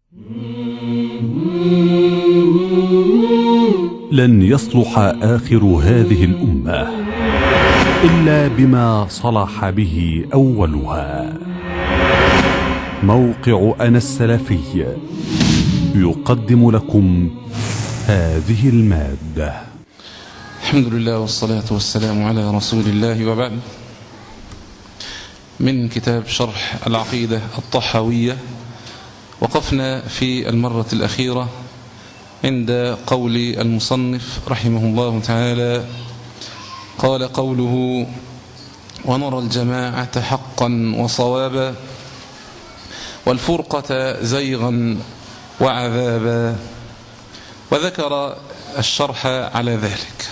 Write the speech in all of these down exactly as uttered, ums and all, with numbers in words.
لن يصلح آخر هذه الأمة إلا بما صلح به أولها. موقع أنا السلفي يقدم لكم هذه المادة. الحمد لله والصلاة والسلام على رسول الله، وبعد. من كتاب شرح العقيدة الطحاوية، وقفنا في المرة الأخيرة عند قول المصنف رحمه الله تعالى. قال قوله: ونرى الجماعة حقا وصوابا والفرقة زيغا وعذابا، وذكر الشرح على ذلك.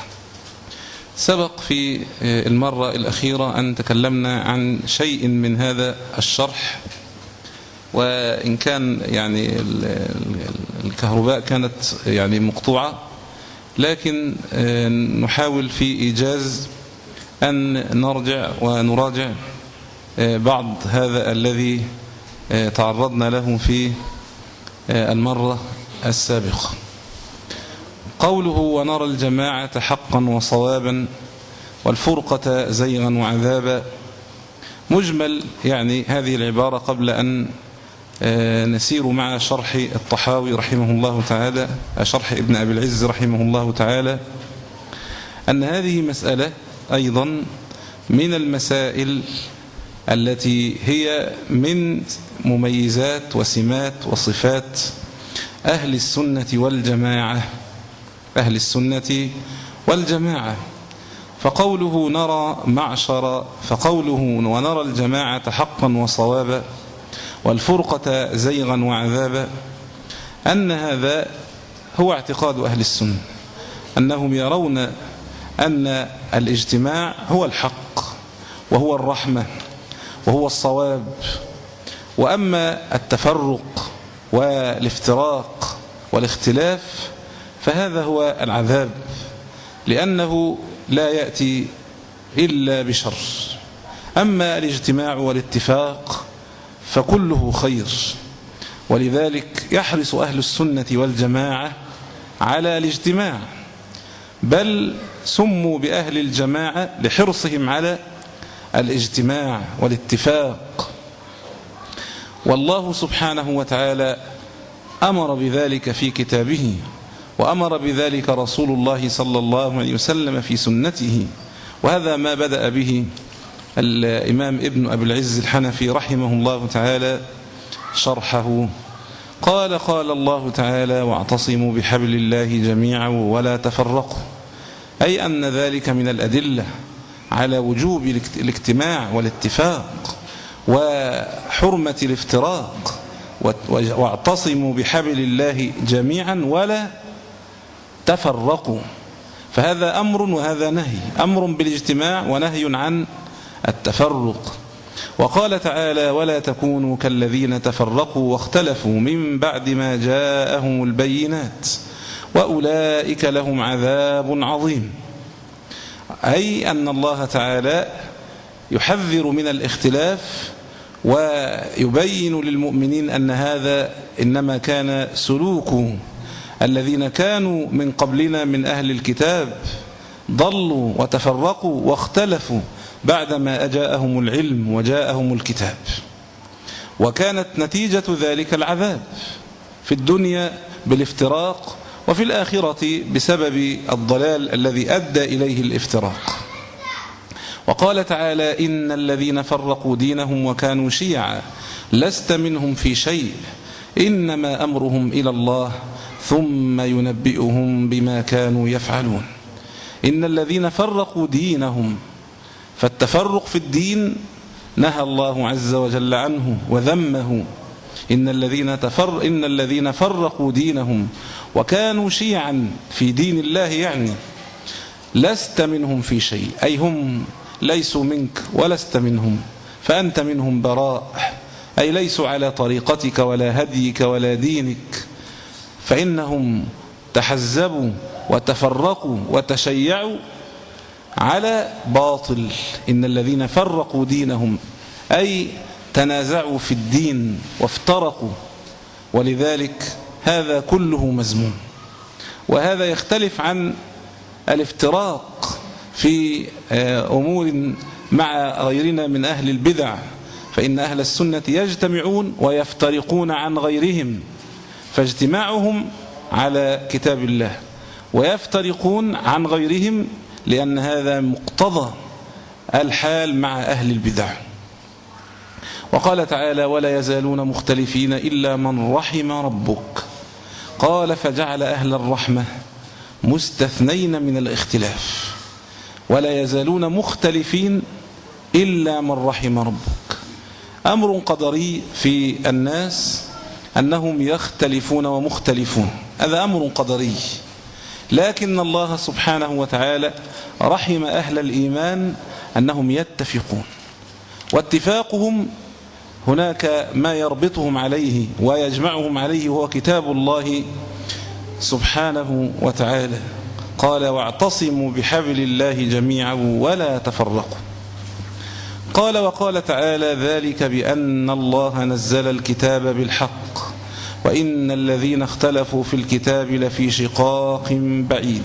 سبق في المرة الأخيرة أن تكلمنا عن شيء من هذا الشرح، وإن كان يعني الكهرباء كانت يعني مقطوعة، لكن نحاول في إيجاز أن نرجع ونراجع بعض هذا الذي تعرضنا له في المرة السابقة. قوله: ونرى الجماعة حقا وصوابا والفرقة زيغا وعذابا، مجمل يعني هذه العبارة قبل أن نسير مع شرح الطحاوي رحمه الله تعالى، شرح ابن أبي العز رحمه الله تعالى، أن هذه مسألة أيضا من المسائل التي هي من مميزات وسمات وصفات أهل السنة والجماعة أهل السنة والجماعة. فقوله نرى معشر فقوله ونرى الجماعة حقا وصوابا والفرقة زيغا وعذابا، أن هذا هو اعتقاد أهل السنة، أنهم يرون أن الاجتماع هو الحق وهو الرحمة وهو الصواب، وأما التفرق والافتراق والاختلاف فهذا هو العذاب، لأنه لا يأتي إلا بشر. أما الاجتماع والاتفاق فكله خير، ولذلك يحرص أهل السنة والجماعة على الاجتماع، بل سموا بأهل الجماعة لحرصهم على الاجتماع والاتفاق. والله سبحانه وتعالى أمر بذلك في كتابه، وأمر بذلك رسول الله صلى الله عليه وسلم في سنته، وهذا ما بدأ به الإمام ابن أبي العز الحنفي رحمه الله تعالى شرحه. قال: قال الله تعالى: واعتصموا بحبل الله جميعا ولا تفرقوا، أي أن ذلك من الأدلة على وجوب الاجتماع والاتفاق وحرمة الافتراق. واعتصموا بحبل الله جميعا ولا تفرقوا، فهذا أمر وهذا نهي، أمر بالاجتماع ونهي عن التفرق. وقال تعالى: ولا تكونوا كالذين تفرقوا واختلفوا من بعد ما جاءهم البينات وأولئك لهم عذاب عظيم، أي أن الله تعالى يحذر من الاختلاف ويبين للمؤمنين أن هذا إنما كان سلوك الذين كانوا من قبلنا من أهل الكتاب، ضلوا وتفرقوا واختلفوا بعدما أجاءهم العلم وجاءهم الكتاب، وكانت نتيجة ذلك العذاب في الدنيا بالافتراق، وفي الآخرة بسبب الضلال الذي أدى إليه الافتراق. وقال تعالى: إن الذين فرقوا دينهم وكانوا شيعا لست منهم في شيء إنما أمرهم إلى الله ثم ينبئهم بما كانوا يفعلون. إن الذين فرقوا دينهم، فالتفرق في الدين نهى الله عز وجل عنه وذمه. إن الذين, تفر إن الذين فرقوا دينهم وكانوا شيعا في دين الله، يعني لست منهم في شيء، أي هم ليسوا منك ولست منهم، فأنت منهم براء، أي ليسوا على طريقتك ولا هديك ولا دينك، فإنهم تحزبوا وتفرقوا وتشيعوا على باطل. إن الذين فرقوا دينهم أي تنازعوا في الدين وافترقوا ولذلك هذا كله مذموم. وهذا يختلف عن الافتراق في أمور مع غيرنا من أهل البدع، فإن أهل السنة يجتمعون ويفترقون عن غيرهم، فاجتماعهم على كتاب الله، ويفترقون عن غيرهم لأن هذا مقتضى الحال مع أهل البدع. وقال تعالى: ولا يزالون مختلفين إلا من رحم ربك. قال: فجعل أهل الرحمة مستثنين من الاختلاف. ولا يزالون مختلفين إلا من رحم ربك. أمر قدري في الناس أنهم يختلفون ومختلفون، هذا أمر قدري، لكن الله سبحانه وتعالى رحم أهل الإيمان أنهم يتفقون، واتفاقهم هناك ما يربطهم عليه ويجمعهم عليه وهو كتاب الله سبحانه وتعالى. قال: واعتصموا بحبل الله جميعا ولا تفرقوا. قال: وقال تعالى: ذلك بأن الله نزل الكتاب بالحق وإن الذين اختلفوا في الكتاب لفي شقاق بعيد.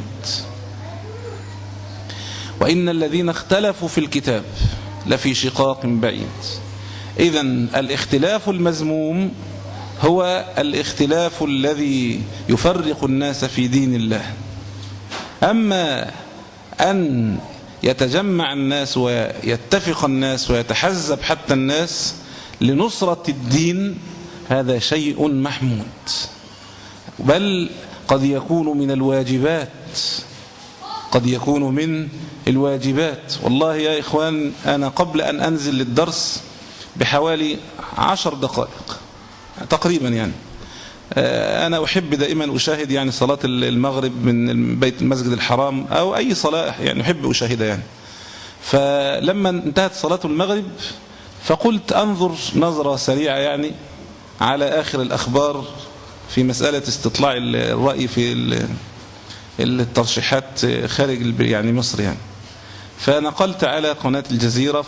وإن الذين اختلفوا في الكتاب لفي شقاق بعيد. إذن الاختلاف المذموم هو الاختلاف الذي يفرق الناس في دين الله. أما أن يتجمع الناس ويتفق الناس ويتحزب حتى الناس لنصرة الدين، هذا شيء محمود، بل قد يكون من الواجبات، قد يكون من الواجبات. والله يا إخوان، أنا قبل أن أنزل للدرس بحوالي عشر دقائق تقريبا، يعني أنا أحب دائما أشاهد يعني صلاة المغرب من بيت المسجد الحرام أو أي صلاة، يعني أحب أشاهدها يعني. فلما انتهت صلاة المغرب فقلت أنظر نظرة سريعة يعني على آخر الأخبار في مسألة استطلاع الرأي في الترشيحات خارج يعني مصر يعني. فنقلت على قناة الجزيرة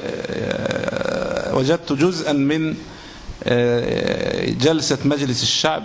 فوجدت جزءا من جلسة مجلس الشعب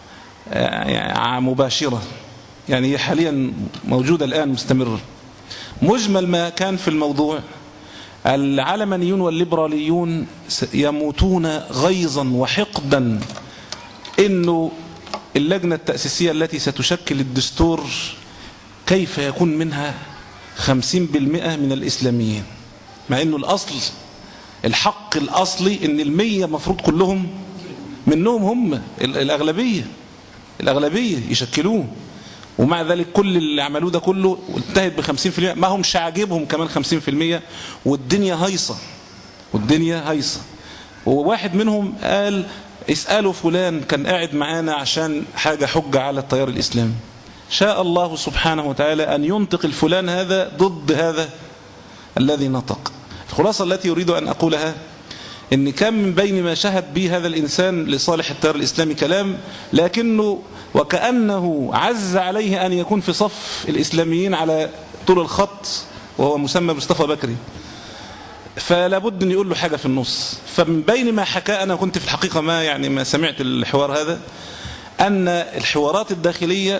مباشرة، يعني هي حاليا موجودة الآن مستمرة. مجمل ما كان في الموضوع: العلمانيون والليبراليون يموتون غيظا وحقدا إنه اللجنة التأسيسية التي ستشكل الدستور كيف يكون منها خمسين بالمئة من الإسلاميين، مع إنه الأصل الحق الأصلي إن المية مفروض كلهم منهم هم الأغلبية الأغلبية يشكلوه، ومع ذلك كل اللي عملوه ده كله انتهت بخمسين في المئة، ما هم عاجبهم كمان خمسين في المئة، والدنيا هيصة والدنيا هيصة. وواحد منهم قال: اسألوا فلان كان قاعد معانا عشان حاجة حجة على التيار الإسلامي. شاء الله سبحانه وتعالى أن ينطق الفلان هذا ضد هذا الذي نطق. الخلاصة التي يريد أن أقولها إن كان من بين ما شهد به هذا الإنسان لصالح التيار الإسلامي كلام، لكنه وكأنه عز عليه أن يكون في صف الإسلاميين على طول الخط، وهو مسمى مصطفى بكري، فلا بد أن يقول له حاجة في النص. فمن بين ما حكى، أنا كنت في الحقيقة ما يعني ما سمعت الحوار هذا، أن الحوارات الداخلية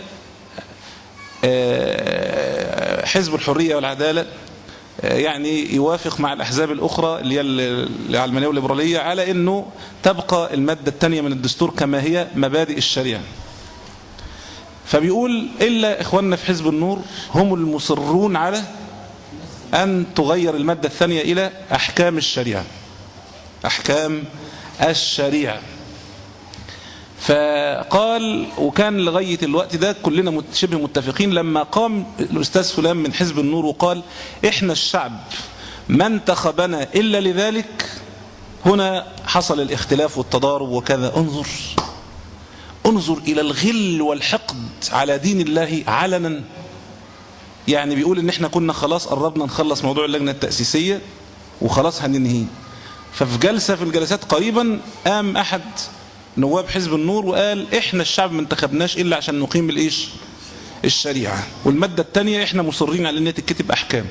حزب الحرية والعدالة يعني يوافق مع الأحزاب الأخرى اللي هي العلمانية والليبرالية على أنه تبقى المادة الثانية من الدستور كما هي مبادئ الشريعة. فبيقول: إلا إخواننا في حزب النور هم المصرون على أن تغير المادة الثانية إلى أحكام الشريعة، أحكام الشريعة. فقال، وكان لغاية الوقت ده كلنا شبه متفقين، لما قام الأستاذ فلان من حزب النور وقال: إحنا الشعب ما انتخبنا إلا لذلك، هنا حصل الاختلاف والتضارب وكذا. انظر انظر إلى الغل والحقد على دين الله علنا. يعني بيقول إن إحنا كنا خلاص قربنا نخلص موضوع اللجنة التأسيسية وخلاص هننهي. ففي جلسة في الجلسات قريبا قام أحد نواب حزب النور وقال: إحنا الشعب ما انتخبناش إلا عشان نقيم الإيش الشريعة، والمادة الثانية إحنا مصرين على أن تكتب أحكام.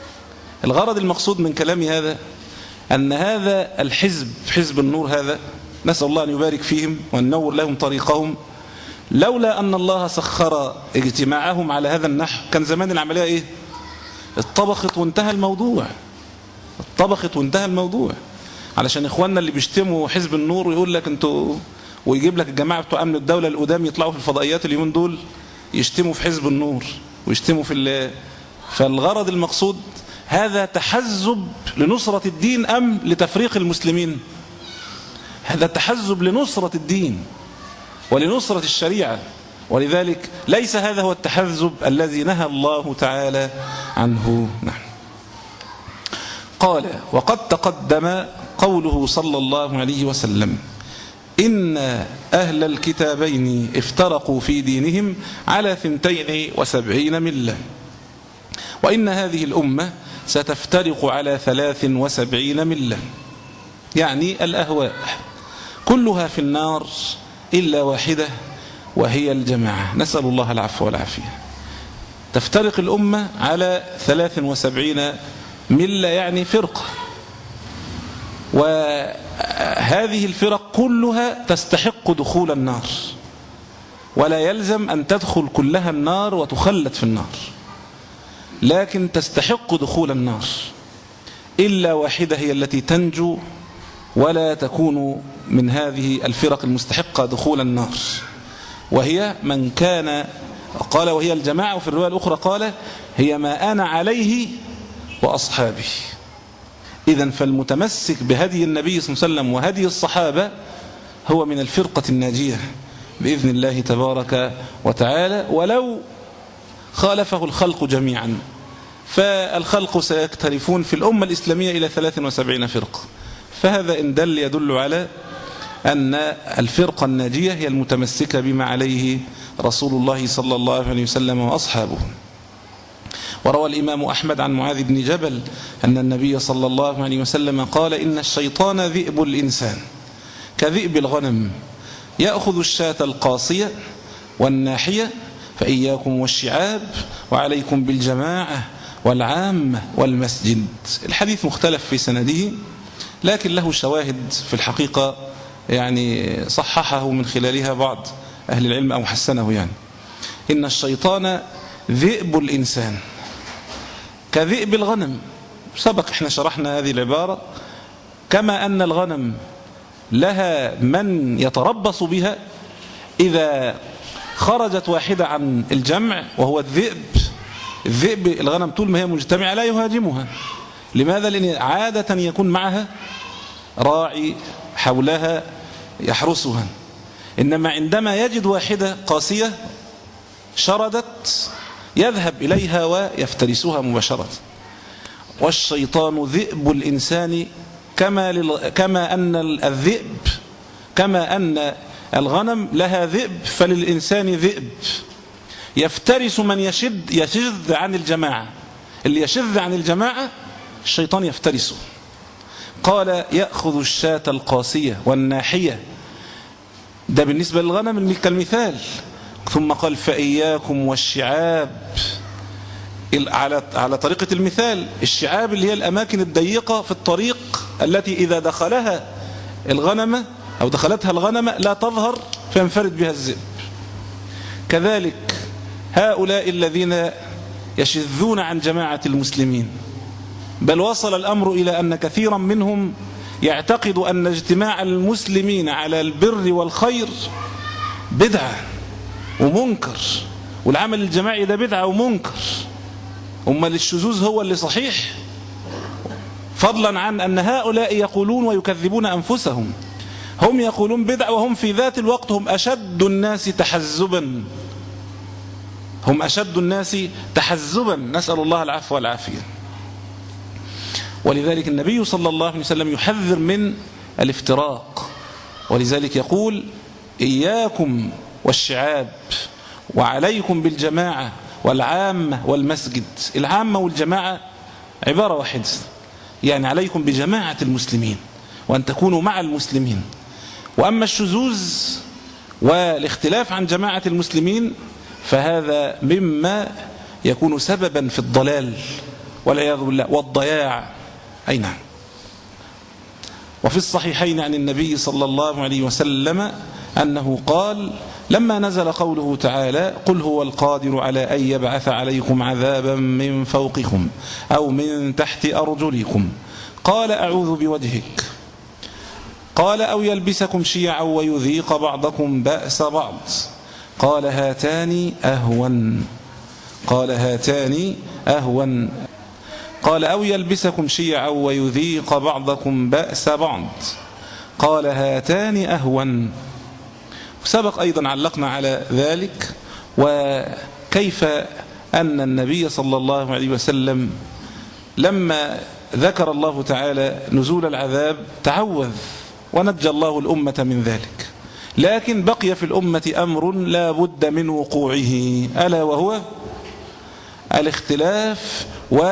الغرض المقصود من كلامي هذا أن هذا الحزب حزب النور هذا نسأل الله أن يبارك فيهم وأن نور لهم طريقهم. لولا أن الله سخر اجتماعهم على هذا النحو كان زمان العملية إيه؟ اتطبخت وانتهى الموضوع، اتطبخت وانتهى الموضوع. علشان إخواننا اللي بيشتموا حزب النور ويقول لك أنتوا، ويجيب لك الجماعة بتوع أمن الدولة القدام يطلعوا في الفضائيات اليومين دول يشتموا في حزب النور ويشتموا في ال... فالغرض المقصود هذا تحزب لنصرة الدين أم لتفريق المسلمين؟ هذا تحزب لنصرة الدين ولنصرة الشريعة، ولذلك ليس هذا هو التحزب الذي نهى الله تعالى عنه. نحن قال: وقد تقدم قوله صلى الله عليه وسلم: إن أهل الكتابين افترقوا في دينهم على ثنتين وسبعين ملة، وإن هذه الأمة ستفترق على ثلاث وسبعين ملة، يعني الأهواء كلها في النار إلا واحدة وهي الجماعة، نسأل الله العفو والعافية. تفترق الأمة على ثلاث وسبعين ملة يعني فرقة، وهذه الفرق كلها تستحق دخول النار، ولا يلزم أن تدخل كلها النار وتخلد في النار، لكن تستحق دخول النار إلا واحدة هي التي تنجو ولا تكون من هذه الفرق المستحقة دخول النار، وهي من كان، قال وهي الجماعة، وفي الرواية الأخرى قال هي ما أنا عليه وأصحابي. إذن فالمتمسك بهدي النبي صلى الله عليه وسلم وهدي الصحابة هو من الفرقة الناجية بإذن الله تبارك وتعالى، ولو خالفه الخلق جميعا، فالخلق سيختلفون في الأمة الإسلامية إلى ثلاث وسبعين فرقة، فهذا إن دل يدل على أن الفرقة الناجية هي المتمسكة بما عليه رسول الله صلى الله عليه وسلم وأصحابه. وروى الإمام أحمد عن معاذ بن جبل أن النبي صلى الله عليه وسلم قال: إن الشيطان ذئب الإنسان كذئب الغنم، يأخذ الشاة القاصية والناحية، فإياكم والشعاب وعليكم بالجماعة والعامة والمسجد. الحديث مختلف في سنده، لكن له شواهد في الحقيقة يعني صححه من خلالها بعض أهل العلم أو حسنه. يعني إن الشيطان ذئب الإنسان كذئب الغنم، سبق احنا شرحنا هذه العبارة، كما أن الغنم لها من يتربص بها إذا خرجت واحدة عن الجمع وهو الذئب. الذئب الغنم طول ما هي مجتمعة لا يهاجمها. لماذا؟ لأن عادة يكون معها راعي حولها يحرسها، إنما عندما يجد واحدة قاسية شردت يذهب إليها ويفترسها مباشرة. والشيطان ذئب الإنسان كما, لل... كما أن الذئب كما أن الغنم لها ذئب فللإنسان ذئب يفترس من يشد يشذ عن الجماعة. اللي يشذ عن الجماعة الشيطان يفترسه. قال: يأخذ الشاة القاسية والناحية، ده بالنسبة للغنم كالمثال. ثم قال: فإياكم والشعاب، على على طريقة المثال. الشعاب اللي هي الأماكن الضيقة في الطريق التي إذا دخلها الغنمة أو دخلتها الغنمة لا تظهر فينفرد بها الذئب. كذلك هؤلاء الذين يشذون عن جماعة المسلمين، بل وصل الأمر إلى أن كثيرا منهم يعتقد أن اجتماع المسلمين على البر والخير بدعة ومنكر، والعمل الجماعي ده بدعة ومنكر، أما الشذوذ هو اللي صحيح، فضلا عن أن هؤلاء يقولون ويكذبون أنفسهم. هم يقولون بدعة وهم في ذات الوقت هم أشد الناس تحزبا، هم أشد الناس تحزبا، نسأل الله العفو والعافية. ولذلك النبي صلى الله عليه وسلم يحذر من الافتراق، ولذلك يقول: إياكم والشعاب وعليكم بالجماعة والعامة والمسجد. العامة والجماعة عبارة واحدة، يعني عليكم بجماعة المسلمين وأن تكونوا مع المسلمين. وأما الشذوذ والاختلاف عن جماعة المسلمين فهذا مما يكون سببا في الضلال والعياذ بالله والضياع. أي نعم. وفي الصحيحين عن النبي صلى الله عليه وسلم أنه قال لما نزل قوله تعالى قل هو القادر على أن يبعث عليكم عذابا من فوقكم أو من تحت أرجلكم قال أعوذ بوجهك، قال أو يلبسكم شيعا ويذيق بعضكم بأس بعض، قال هاتان أهون قال هاتان أهون قال أو يلبسكم شيعا ويذيق بعضكم بأس بعض، قال هاتان أهون. سبق أيضا علقنا على ذلك وكيف أن النبي صلى الله عليه وسلم لما ذكر الله تعالى نزول العذاب تعوذ ونجى الله الأمة من ذلك، لكن بقي في الأمة أمر لا بد من وقوعه ألا وهو الاختلاف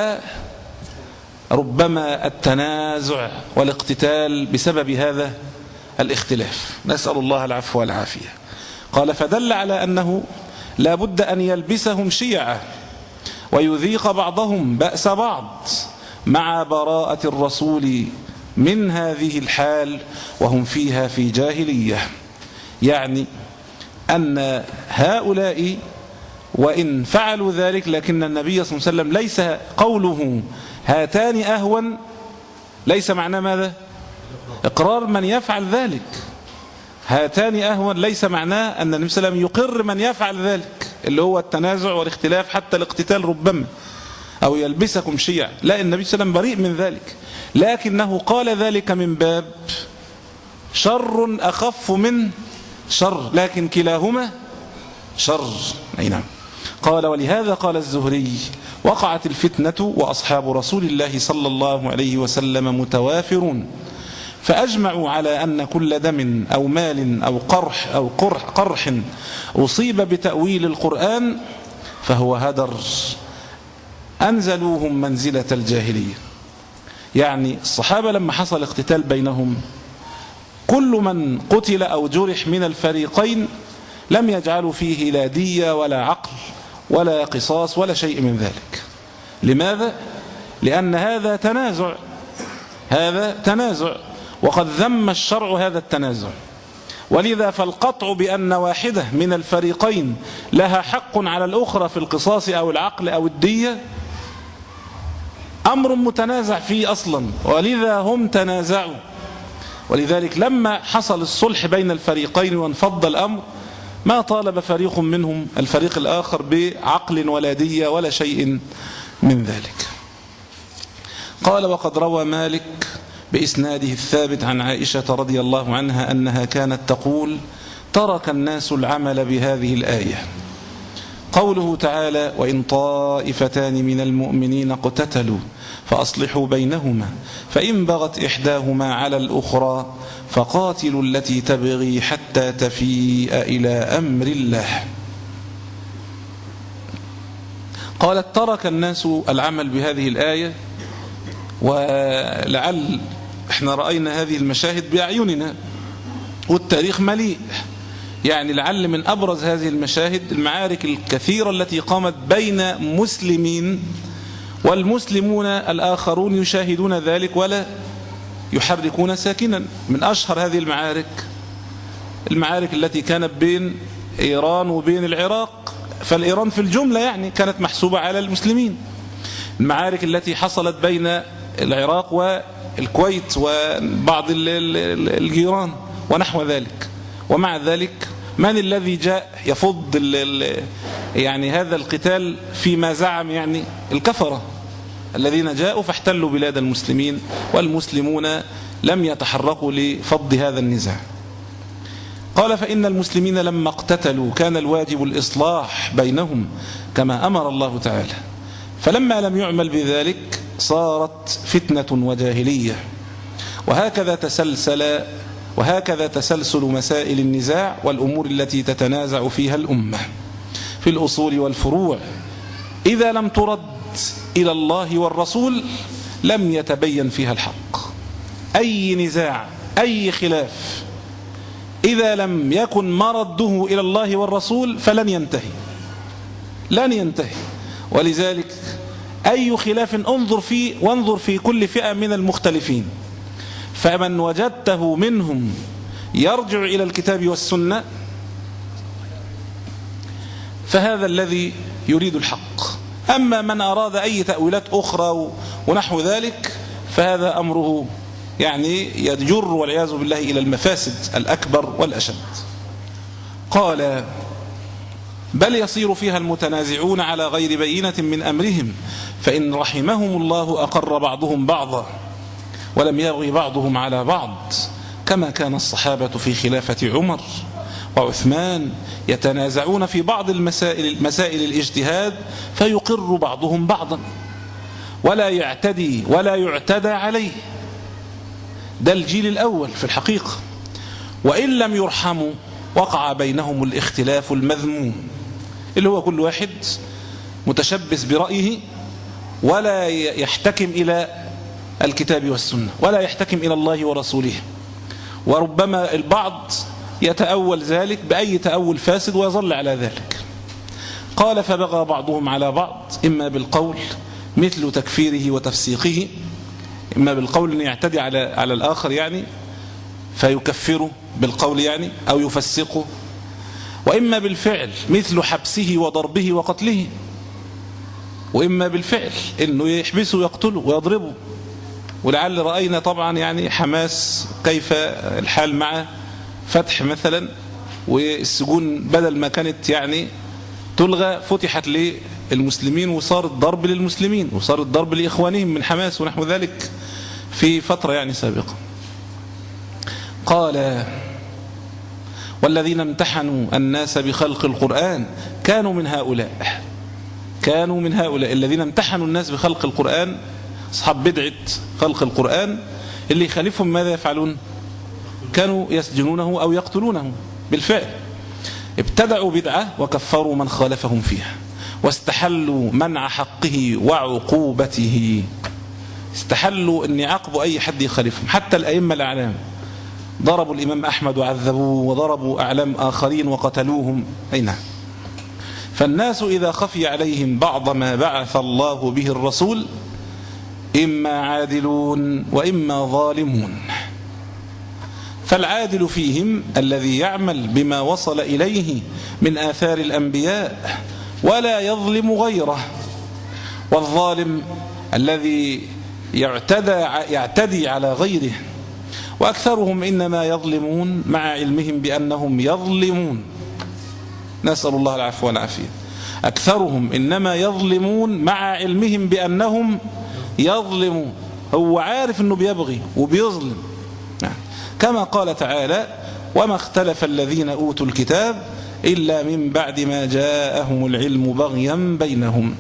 وربما التنازع والاقتتال بسبب هذا الاختلاف، نسأل الله العفو والعافية. قال فدل على أنه لا بد أن يلبسهم شيعا ويذيق بعضهم بأس بعض مع براءة الرسول من هذه الحال وهم فيها في جاهلية، يعني أن هؤلاء وإن فعلوا ذلك لكن النبي صلى الله عليه وسلم ليس قوله هاتان أهون ليس معناه ماذا؟ إقرار من يفعل ذلك. هاتان أهون ليس معناه أن النبي صلى الله عليه وسلم يقر من يفعل ذلك اللي هو التنازع والاختلاف حتى الاقتتال ربما أو يلبسكم شيع، لا، النبي صلى الله عليه وسلم بريء من ذلك، لكنه قال ذلك من باب شر أخف من شر، لكن كلاهما شر. أي نعم. قال ولهذا قال الزهري وقعت الفتنة وأصحاب رسول الله صلى الله عليه وسلم متوافرون فأجمعوا على أن كل دم أو مال أو قرح أو قرح, قرح أصيب بتأويل القرآن فهو هدر، أنزلوهم منزلة الجاهلية. يعني الصحابة لما حصل اقتتال بينهم كل من قتل أو جرح من الفريقين لم يجعلوا فيه لا دية ولا عقل ولا قصاص ولا شيء من ذلك. لماذا؟ لأن هذا تنازع، هذا تنازع وقد ذم الشرع هذا التنازع، ولذا فالقطع بأن واحدة من الفريقين لها حق على الأخرى في القصاص أو العقل أو الدية أمر متنازع فيه أصلا، ولذا هم تنازعوا. ولذلك لما حصل الصلح بين الفريقين وانفض الأمر ما طالب فريق منهم الفريق الآخر بعقل ولا دية ولا شيء من ذلك. قال وقد روى مالك بإسناده الثابت عن عائشة رضي الله عنها أنها كانت تقول ترك الناس العمل بهذه الآية. قوله تعالى وإن طائفتان من المؤمنين اقتتلوا فأصلحوا بينهما فإن بغت إحداهما على الأخرى فقاتلوا التي تبغي حتى تفيء إلى أمر الله. قالت ترك الناس العمل بهذه الآية، ولعل احنا رأينا هذه المشاهد بأعيننا والتاريخ مليء، يعني لعل من أبرز هذه المشاهد المعارك الكثيرة التي قامت بين مسلمين والمسلمون الآخرون يشاهدون ذلك ولا يحركون ساكنا. من أشهر هذه المعارك المعارك التي كانت بين إيران وبين العراق، فالإيران في الجملة يعني كانت محسوبة على المسلمين. المعارك التي حصلت بين العراق والكويت وبعض الجيران ونحو ذلك، ومع ذلك من الذي جاء يفض ال ال يعني هذا القتال فيما زعم؟ يعني الكفرة الذين جاءوا فاحتلوا بلاد المسلمين، والمسلمون لم يتحركوا لفض هذا النزاع. قال فإن المسلمين لما اقتتلوا كان الواجب الإصلاح بينهم كما أمر الله تعالى، فلما لم يعمل بذلك صارت فتنة وجاهلية. وهكذا تسلسل وهكذا تسلسل مسائل النزاع والأمور التي تتنازع فيها الأمة في الأصول والفروع، إذا لم ترد إلى الله والرسول لم يتبين فيها الحق. أي نزاع أي خلاف إذا لم يكن مرده إلى الله والرسول فلن ينتهي لن ينتهي. ولذلك أي خلاف انظر فيه وانظر في كل فئة من المختلفين، فمن وجدته منهم يرجع إلى الكتاب والسنة فهذا الذي يريد الحق. أما من أراد أي تأويلات أخرى ونحو ذلك فهذا أمره يعني يجر والعياذ بالله إلى المفاسد الأكبر والأشد. قال بل يصير فيها المتنازعون على غير بينة من أمرهم فإن رحمهم الله أقر بعضهم بعضا ولم يرغي بعضهم على بعض كما كان الصحابة في خلافة عمر وعثمان يتنازعون في بعض المسائل, مسائل الاجتهاد فيقر بعضهم بعضا ولا يعتدي ولا يعتدى عليه. ده الجيل الأول في الحقيقة. وإن لم يرحموا وقع بينهم الاختلاف المذموم اللي هو كل واحد متشبث برأيه ولا يحتكم إلى الكتاب والسنة ولا يحتكم إلى الله ورسوله، وربما البعض يتأول ذلك بأي تأول فاسد ويظل على ذلك. قال فبغى بعضهم على بعض إما بالقول مثل تكفيره وتفسيقه، إما بالقول أن يعتدي على على الآخر يعني فيكفره بالقول يعني أو يفسقه، وإما بالفعل مثل حبسه وضربه وقتله، وإما بالفعل إنه يحبسه ويقتله ويضربه. ولعل رأينا طبعا يعني حماس كيف الحال مع فتح مثلا، والسجون بدل ما كانت يعني تلغى فتحت للمسلمين وصار الضرب للمسلمين وصار الضرب لإخوانهم من حماس ونحو ذلك في فترة يعني سابقة. قال والذين امتحنوا الناس بخلق القرآن كانوا من هؤلاء كانوا من هؤلاء الذين امتحنوا الناس بخلق القرآن، أصحاب بدعة خلق القرآن اللي يخالفهم ماذا يفعلون؟ كانوا يسجنونه أو يقتلونه بالفعل. ابتدعوا بدعة وكفروا من خالفهم فيها واستحلوا منع حقه وعقوبته. استحلوا أن يعاقبوا أي حد يخالفهم، حتى الأئمة الأعلام ضربوا الإمام أحمد وعذبوه وضربوا أعلام آخرين وقتلوهم. أي نعم. فالناس إذا خفي عليهم بعض ما بعث الله به الرسول إما عادلون وإما ظالمون. فالعادل فيهم الذي يعمل بما وصل إليه من آثار الأنبياء ولا يظلم غيره، والظالم الذي يعتدى يعتدي على غيره. وأكثرهم إنما يظلمون مع علمهم بأنهم يظلمون، نسأل الله العفو والعافية. أكثرهم إنما يظلمون مع علمهم بأنهم يظلمون، هو عارف أنه بيبغي وبيظلم، كما قال تعالى وما اختلف الذين أوتوا الكتاب إلا من بعد ما جاءهم العلم بغيا بينهم.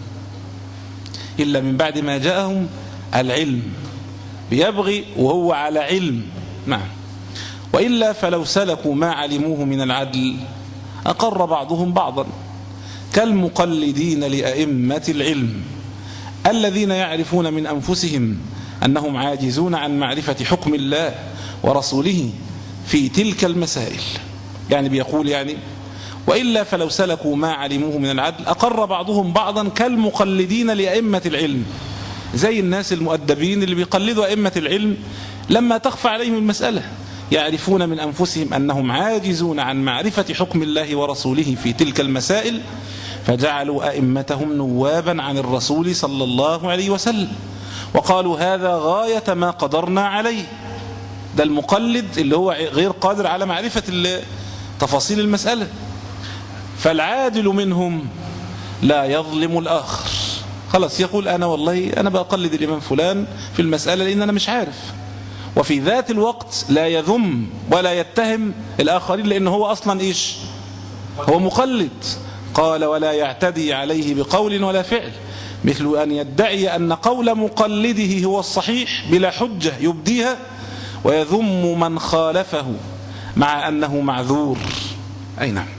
إلا من بعد ما جاءهم العلم، بيبغي وهو على علم. نعم. وإلا فلو سلكوا ما علموه من العدل أقر بعضهم بعضا كالمقلدين لأئمة العلم الذين يعرفون من أنفسهم أنهم عاجزون عن معرفة حكم الله ورسوله في تلك المسائل. يعني بيقول يعني وإلا فلو سلكوا ما علموه من العدل أقر بعضهم بعضا كالمقلدين لأئمة العلم، زي الناس المؤدبين اللي بيقلدوا أئمة العلم لما تخفى عليهم المسألة، يعرفون من أنفسهم أنهم عاجزون عن معرفة حكم الله ورسوله في تلك المسائل فجعلوا أئمتهم نوابا عن الرسول صلى الله عليه وسلم وقالوا هذا غاية ما قدرنا عليه. ده المقلد اللي هو غير قادر على معرفة تفاصيل المسألة. فالعادل منهم لا يظلم الآخر، خلاص يقول أنا والله أنا بقلد الإمام فلان في المسألة لأن أنا مش عارف، وفي ذات الوقت لا يذم ولا يتهم الآخرين لأنه هو أصلا إيش؟ هو مقلد. قال ولا يعتدي عليه بقول ولا فعل، مثل أن يدعي أن قول مقلده هو الصحيح بلا حجة يبديها ويذم من خالفه مع أنه معذور. أي نعم.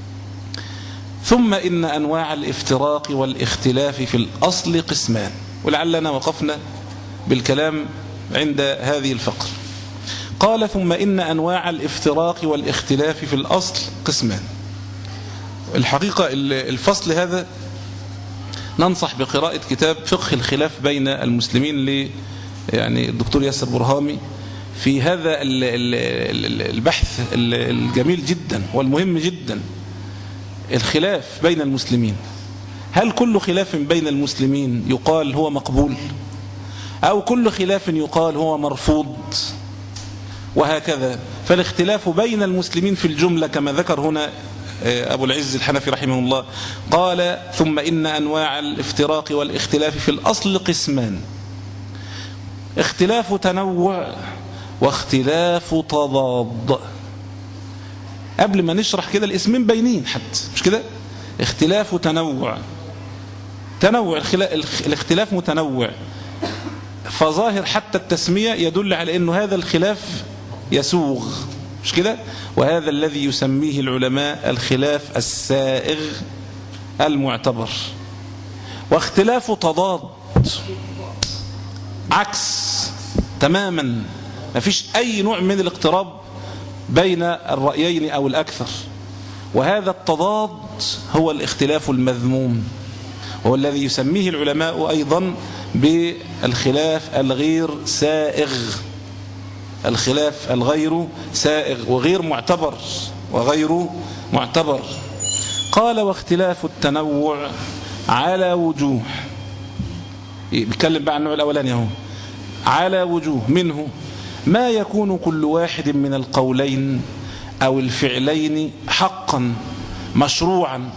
ثم إن أنواع الافتراق والاختلاف في الأصل قسمان، ولعلنا وقفنا بالكلام عند هذه الفقرة. قال ثم إن أنواع الافتراق والاختلاف في الأصل قسمان. الحقيقة الفصل هذا ننصح بقراءة كتاب فقه الخلاف بين المسلمين ل يعني الدكتور ياسر برهامي في هذا البحث الجميل جدا والمهم جدا، الخلاف بين المسلمين. هل كل خلاف بين المسلمين يقال هو مقبول، أو كل خلاف يقال هو مرفوض، وهكذا؟ فالاختلاف بين المسلمين في الجملة كما ذكر هنا أبو العز الحنفي رحمه الله، قال: ثم إن أنواع الافتراق والاختلاف في الأصل قسمان: اختلاف تنوع واختلاف تضاد. قبل ما نشرح كده الاسمين باينين حتى، مش كده؟ اختلاف تنوع، تنوع الاختلاف متنوع، فظاهر حتى التسمية يدل على أنه هذا الخلاف يسوغ، مش كده؟ وهذا الذي يسميه العلماء الخلاف السائغ المعتبر. واختلاف تضاد عكس تماما، ما فيش أي نوع من الاقتراب بين الرأيين أو الأكثر، وهذا التضاد هو الاختلاف المذموم، وهو الذي يسميه العلماء أيضا بالخلاف الغير سائغ، الخلاف الغير سائغ وغير معتبر وغير معتبر. قال: واختلاف التنوع على وجوه، بيتكلم بقى عن النوع الأولاني اهو، على وجوه، منه ما يكون كل واحد من القولين أو الفعلين حقا مشروعا.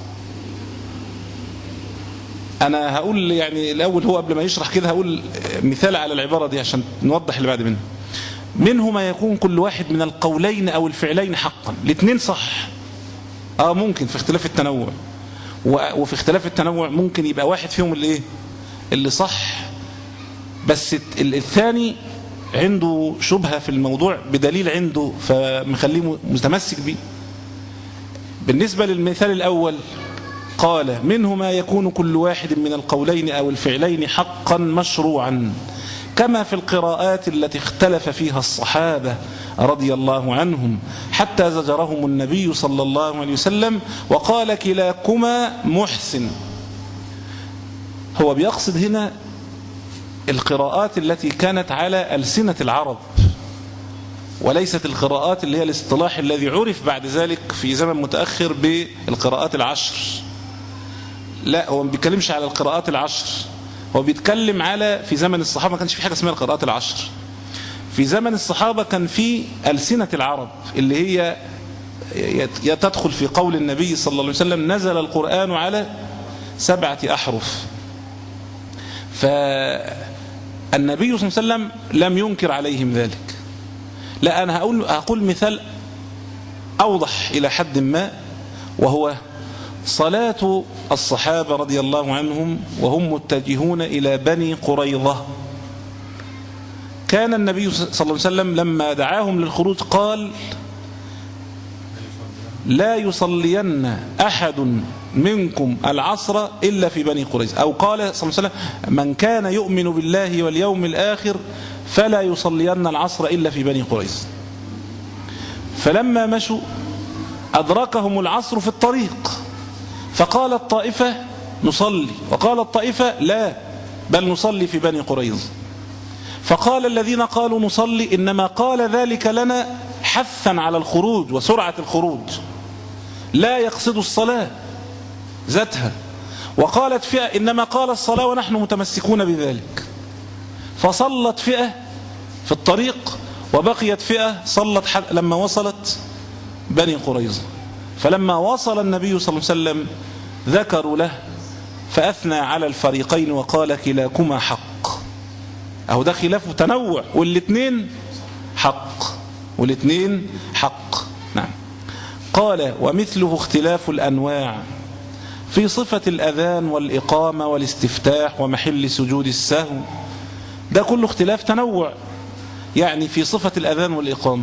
أنا هقول يعني الأول، هو قبل ما يشرح كده هقول مثال على العبارة دي عشان نوضح اللي بعد منه. منه ما يكون كل واحد من القولين أو الفعلين حقا، الاثنين صح. آه ممكن في اختلاف التنوع، وفي اختلاف التنوع ممكن يبقى واحد فيهم اللي ايه اللي صح، بس الثاني عنده شبهة في الموضوع بدليل عنده فمخليه متمسك بيه. بالنسبة للمثال الأول قال: منه ما يكون كل واحد من القولين أو الفعلين حقا مشروعا، كما في القراءات التي اختلف فيها الصحابة رضي الله عنهم حتى زجرهم النبي صلى الله عليه وسلم وقال: كلاكما محسن. هو بيقصد هنا القراءات التي كانت على ألسنة العرب، وليست القراءات اللي هي الاصطلاح الذي عرف بعد ذلك في زمن متأخر بالقراءات العشر. لا، هو ما بيتكلمش على القراءات العشر، هو بيتكلم على في زمن الصحابة ما كانش في حاجة اسمها القراءات العشر. في زمن الصحابة كان في ألسنة العرب اللي هي تدخل في قول النبي صلى الله عليه وسلم: نزل القرآن على سبعة أحرف. فالنبي صلى الله عليه وسلم لم ينكر عليهم ذلك. لا، أنا هقول, هقول مثال أوضح إلى حد ما، وهو صلاة الصحابة رضي الله عنهم وهم متجهون إلى بني قريظة. كان النبي صلى الله عليه وسلم لما دعاهم للخروج قال: لا يصلين أحد منكم العصر إلا في بني قريظة، أو قال صلى الله عليه وسلم: من كان يؤمن بالله واليوم الآخر فلا يصلين العصر إلا في بني قريظة. فلما مشوا أدركهم العصر في الطريق، فقال الطائفة: نصلي، وقال الطائفة: لا، بل نصلي في بني قريظة. فقال الذين قالوا نصلي إنما قال ذلك لنا حثا على الخروج وسرعة الخروج، لا يقصد الصلاة ذاتها. وقالت فئة إنما قال الصلاة ونحن متمسكون بذلك. فصلت فئة في الطريق، وبقيت فئة صلت لما وصلت بني قريظة. فلما وصل النبي صلى الله عليه وسلم ذكروا له فأثنى على الفريقين وقال: كلاكما حق. أهو ده خلاف تنوع، والاثنين حق، والاثنين حق. نعم. قال: ومثله اختلاف الأنواع في صفة الأذان والإقامة والاستفتاح ومحل سجود السهو. ده كله اختلاف تنوع، يعني في صفة الأذان والإقامة.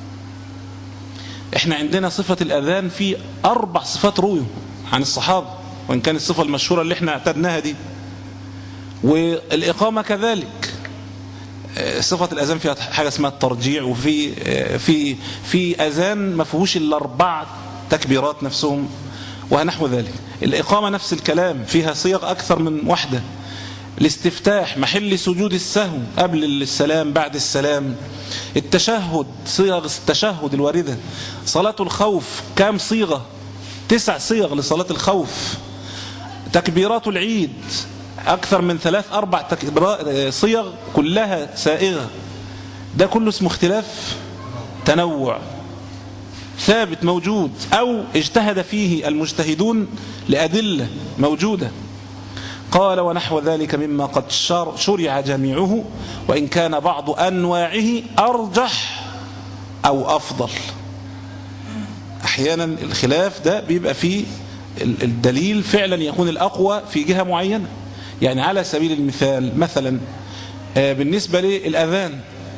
احنا عندنا صفة الأذان في أربع صفات روية عن الصحابة، وإن كان الصفة المشهورة اللي احنا اعتدناها دي. والإقامة كذلك، صفة الأذان فيها حاجة اسمها الترجيع، وفي في في أذان ما فيهوش إلا أربع تكبيرات نفسهم ونحو ذلك. الإقامة نفس الكلام، فيها صيغ أكثر من واحدة. الاستفتاح محل سجود السهو قبل السلام بعد السلام. التشهد صيغ التشهد الواردة. صلاة الخوف كام صيغة؟ تسع صيغ لصلاة الخوف. تكبيرات العيد أكثر من ثلاث أربع صيغ كلها سائغة. ده كله اسمه اختلاف تنوع ثابت موجود أو اجتهد فيه المجتهدون لأدلة موجودة. قال ونحو ذلك مما قد شرع جميعه وإن كان بعض أنواعه أرجح أو أفضل. أحيانا الخلاف ده بيبقى فيه الدليل فعلا يكون الأقوى في جهة معينة. يعني على سبيل المثال مثلا بالنسبة للأذان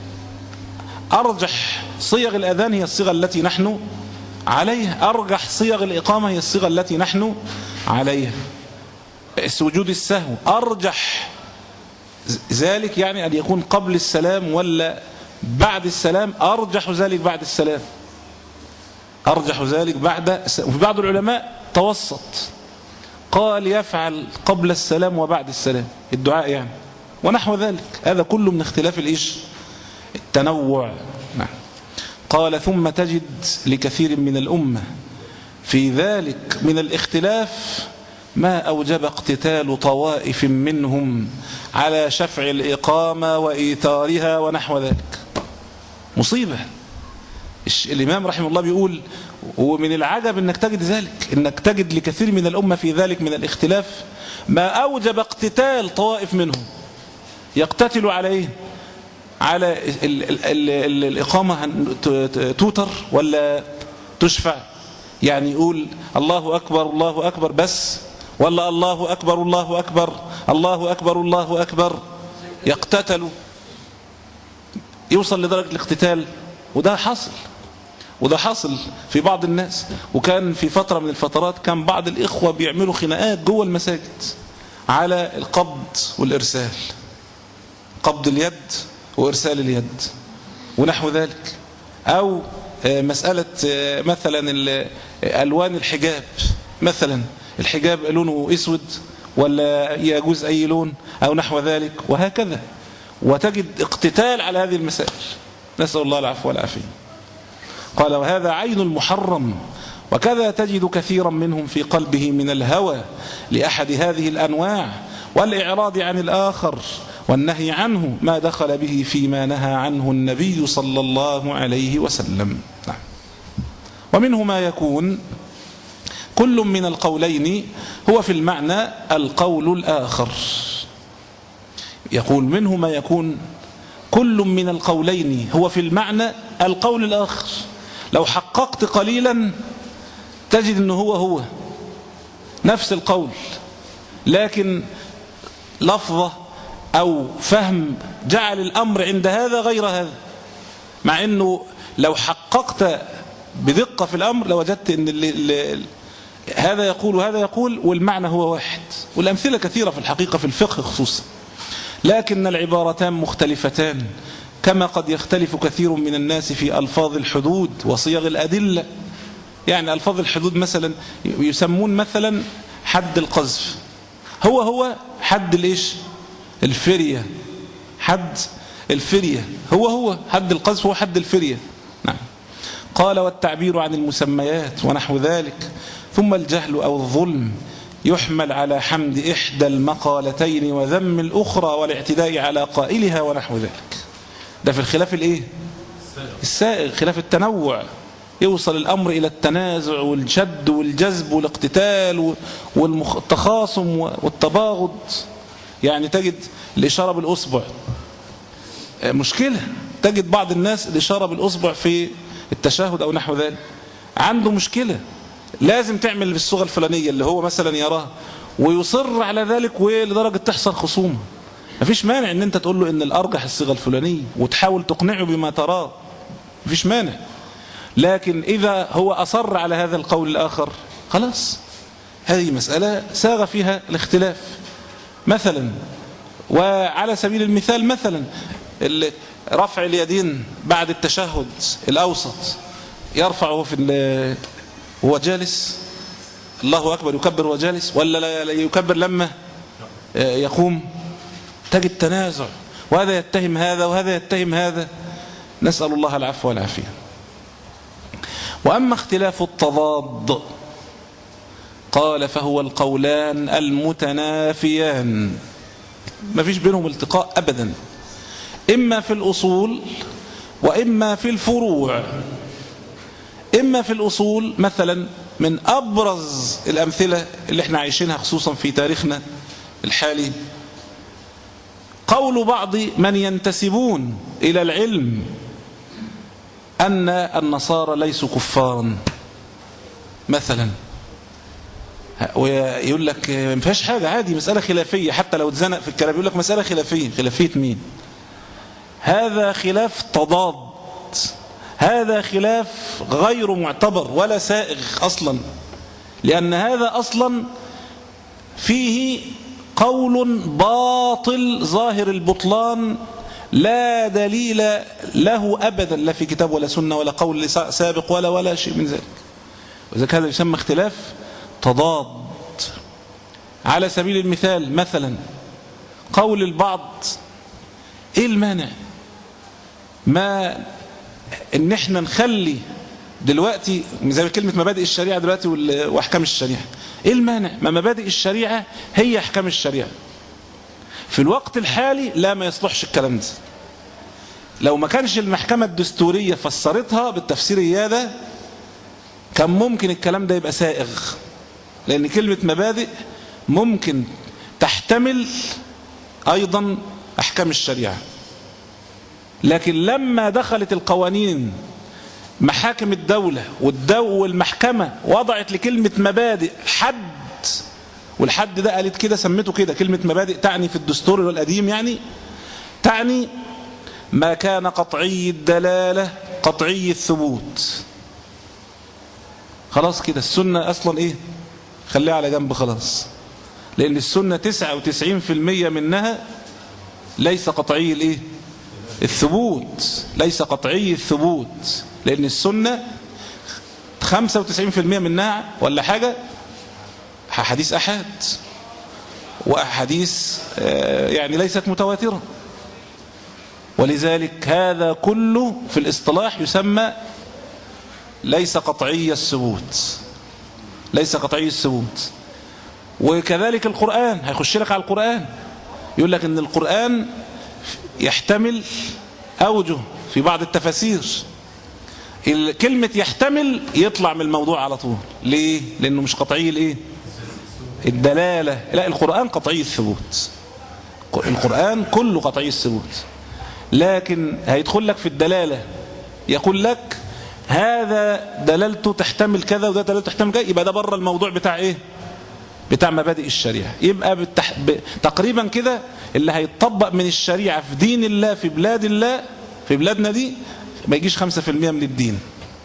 أرجح صيغ الأذان هي الصيغة التي نحن عليها، أرجح صيغ الإقامة هي الصيغة التي نحن عليها. سجود السهو أرجح ذلك يعني أن يكون قبل السلام ولا بعد السلام، أرجح ذلك بعد السلام، أرجح ذلك بعد. وفي بعض العلماء توسط قال يفعل قبل السلام وبعد السلام الدعاء يعني ونحو ذلك. هذا كله من اختلاف الإيش التنوع. نعم. قال ثم تجد لكثير من الأمة في ذلك من الاختلاف ما أوجب اقتتال طوائف منهم على شفع الإقامة وإيثارها ونحو ذلك. مصيبة. الإمام رحمه الله بيقول ومن العجب أنك تجد ذلك، أنك تجد لكثير من الأمة في ذلك من الاختلاف ما أوجب اقتتال طوائف منهم يقتتل عليه على ال ال ال ال الإقامة توتر ولا تشفع. يعني يقول الله أكبر الله أكبر بس، ولا الله أكبر الله أكبر الله أكبر الله أكبر. يقتتلوا يوصل لدرجة الاقتتال. وده حصل وده حصل في بعض الناس. وكان في فترة من الفترات كان بعض الإخوة بيعملوا خناقات جوه المساجد على القبض والإرسال، قبض اليد وإرسال اليد ونحو ذلك. أو مسألة مثلا ألوان الحجاب، مثلا الحجاب لونه أسود ولا يجوز أي لون أو نحو ذلك وهكذا. وتجد اقتتال على هذه المسائل، نسأل الله العفو والعافية. قال وهذا عين المحرم. وكذا تجد كثيرا منهم في قلبه من الهوى لأحد هذه الأنواع والإعراض عن الآخر والنهي عنه ما دخل به فيما نهى عنه النبي صلى الله عليه وسلم. نعم. ومنه ما يكون كل من القولين هو في المعنى القول الآخر. يقول منه ما يكون كل من القولين هو في المعنى القول الآخر. لو حققت قليلا تجد أنه هو هو نفس القول، لكن لفظة أو فهم جعل الأمر عند هذا غير هذا، مع أنه لو حققت بدقة في الأمر لوجدت أن اللي اللي هذا يقول وهذا يقول والمعنى هو واحد. والأمثلة كثيرة في الحقيقة في الفقه خصوصا، لكن العبارتان مختلفتان كما قد يختلف كثير من الناس في ألفاظ الحدود وصيغ الأدلة. يعني ألفاظ الحدود مثلا يسمون مثلا حد القذف هو هو حد الإيش الفرية، حد الفرية هو هو حد القذف هو حد الفرية. نعم. قال والتعبير عن المسميات ونحو ذلك. ثم الجهل أو الظلم يحمل على حمد إحدى المقالتين وذم الأخرى والاعتداء على قائلها ونحو ذلك. ده في الخلاف الإيه السائغ، خلاف التنوع. يوصل الأمر إلى التنازع والشد والجذب والاقتتال والتخاصم والتباغض. يعني تجد الإشارة بالأصبع مشكلة. تجد بعض الناس الإشارة بالأصبع في التشهد أو نحو ذلك عنده مشكلة، لازم تعمل بالصيغة الفلانية اللي هو مثلا يراها ويصر على ذلك ولدرجة تحصل خصومة. مفيش مانع ان انت تقول له ان الأرجح الصيغة الفلانية وتحاول تقنعه بما تراه، مفيش مانع. لكن إذا هو أصر على هذا القول الآخر خلاص هذه مسألة ساغ فيها الاختلاف. مثلا وعلى سبيل المثال مثلا رفع اليدين بعد التشهد الأوسط، يرفعه في هو جالس الله أكبر يكبر وهو جالس ولا لا يكبر لما يقوم؟ تجد تنازع، وهذا يتهم هذا وهذا يتهم هذا، نسأل الله العفو والعافية. وأما اختلاف التضاد قال فهو القولان المتنافيان، ما فيش بينهم التقاء أبدا، إما في الأصول وإما في الفروع. إما في الأصول مثلا من أبرز الأمثلة اللي احنا عايشينها خصوصا في تاريخنا الحالي قول بعض من ينتسبون إلى العلم أن النصارى ليسوا كفارا مثلا، ويقول لك ما فيهاش حاجة، عادي، مسألة خلافية، حتى لو اتزنق في الكلام يقول لك مسألة خلافية. خلافية مين؟ هذا خلاف تضاد، هذا خلاف غير معتبر ولا سائغ أصلا، لأن هذا أصلا فيه قول باطل ظاهر البطلان لا دليل له أبدا، لا في كتاب ولا سنة ولا قول سابق ولا ولا شيء من ذلك. وإذا هذا يسمى اختلاف تضاد. على سبيل المثال مثلا قول البعض ايه المانع ما ان احنا نخلي دلوقتي زي كلمة مبادئ الشريعة دلوقتي واحكام الشريعة، ايه المانع ما مبادئ الشريعة هي احكام الشريعة في الوقت الحالي؟ لا، ما يصلحش الكلام ده. لو ما كانش المحكمة الدستورية فسرتها بالتفسير هذا كان ممكن الكلام ده يبقى سائغ، لأن كلمة مبادئ ممكن تحتمل أيضا أحكام الشريعة. لكن لما دخلت القوانين محاكم الدولة والمحكمة وضعت لكلمة مبادئ حد، والحد ده قالت كده سمته كده، كلمة مبادئ تعني في الدستور القديم يعني تعني ما كان قطعي الدلالة قطعي الثبوت. خلاص كده السنة أصلا إيه؟ خليها على جنب خلاص، لأن السنة تسعة وتسعين في المية منها ليس قطعي الإيه؟ الثبوت، ليس قطعي الثبوت، لأن السنة خمسة وتسعين في المية منها ولا حاجة حديث أحاد، وأحاديث يعني ليست متواترة. ولذلك هذا كله في الاصطلاح يسمى ليس قطعي الثبوت، ليس قطعي الثبوت. وكذلك القرآن، هيخش لك على القرآن يقول لك ان القرآن يحتمل أوجه في بعض التفاسير، كلمة يحتمل يطلع من الموضوع على طول. ليه؟ لأنه مش قطعي الايه؟ الدلالة. لا، القرآن قطعي الثبوت، القرآن كله قطعي الثبوت، لكن هيدخل لك في الدلالة يقول لك هذا دلالته تحتمل كذا وده دلالته تحتمل كذا، يبقى ده بره الموضوع بتاع ايه؟ بتاع مبادئ الشريعة. يبقى بالتح... ب... تقريبا كده اللي هيتطبق من الشريعة في دين الله في بلاد الله في بلادنا دي ما يجيش خمسة في المية من الدين.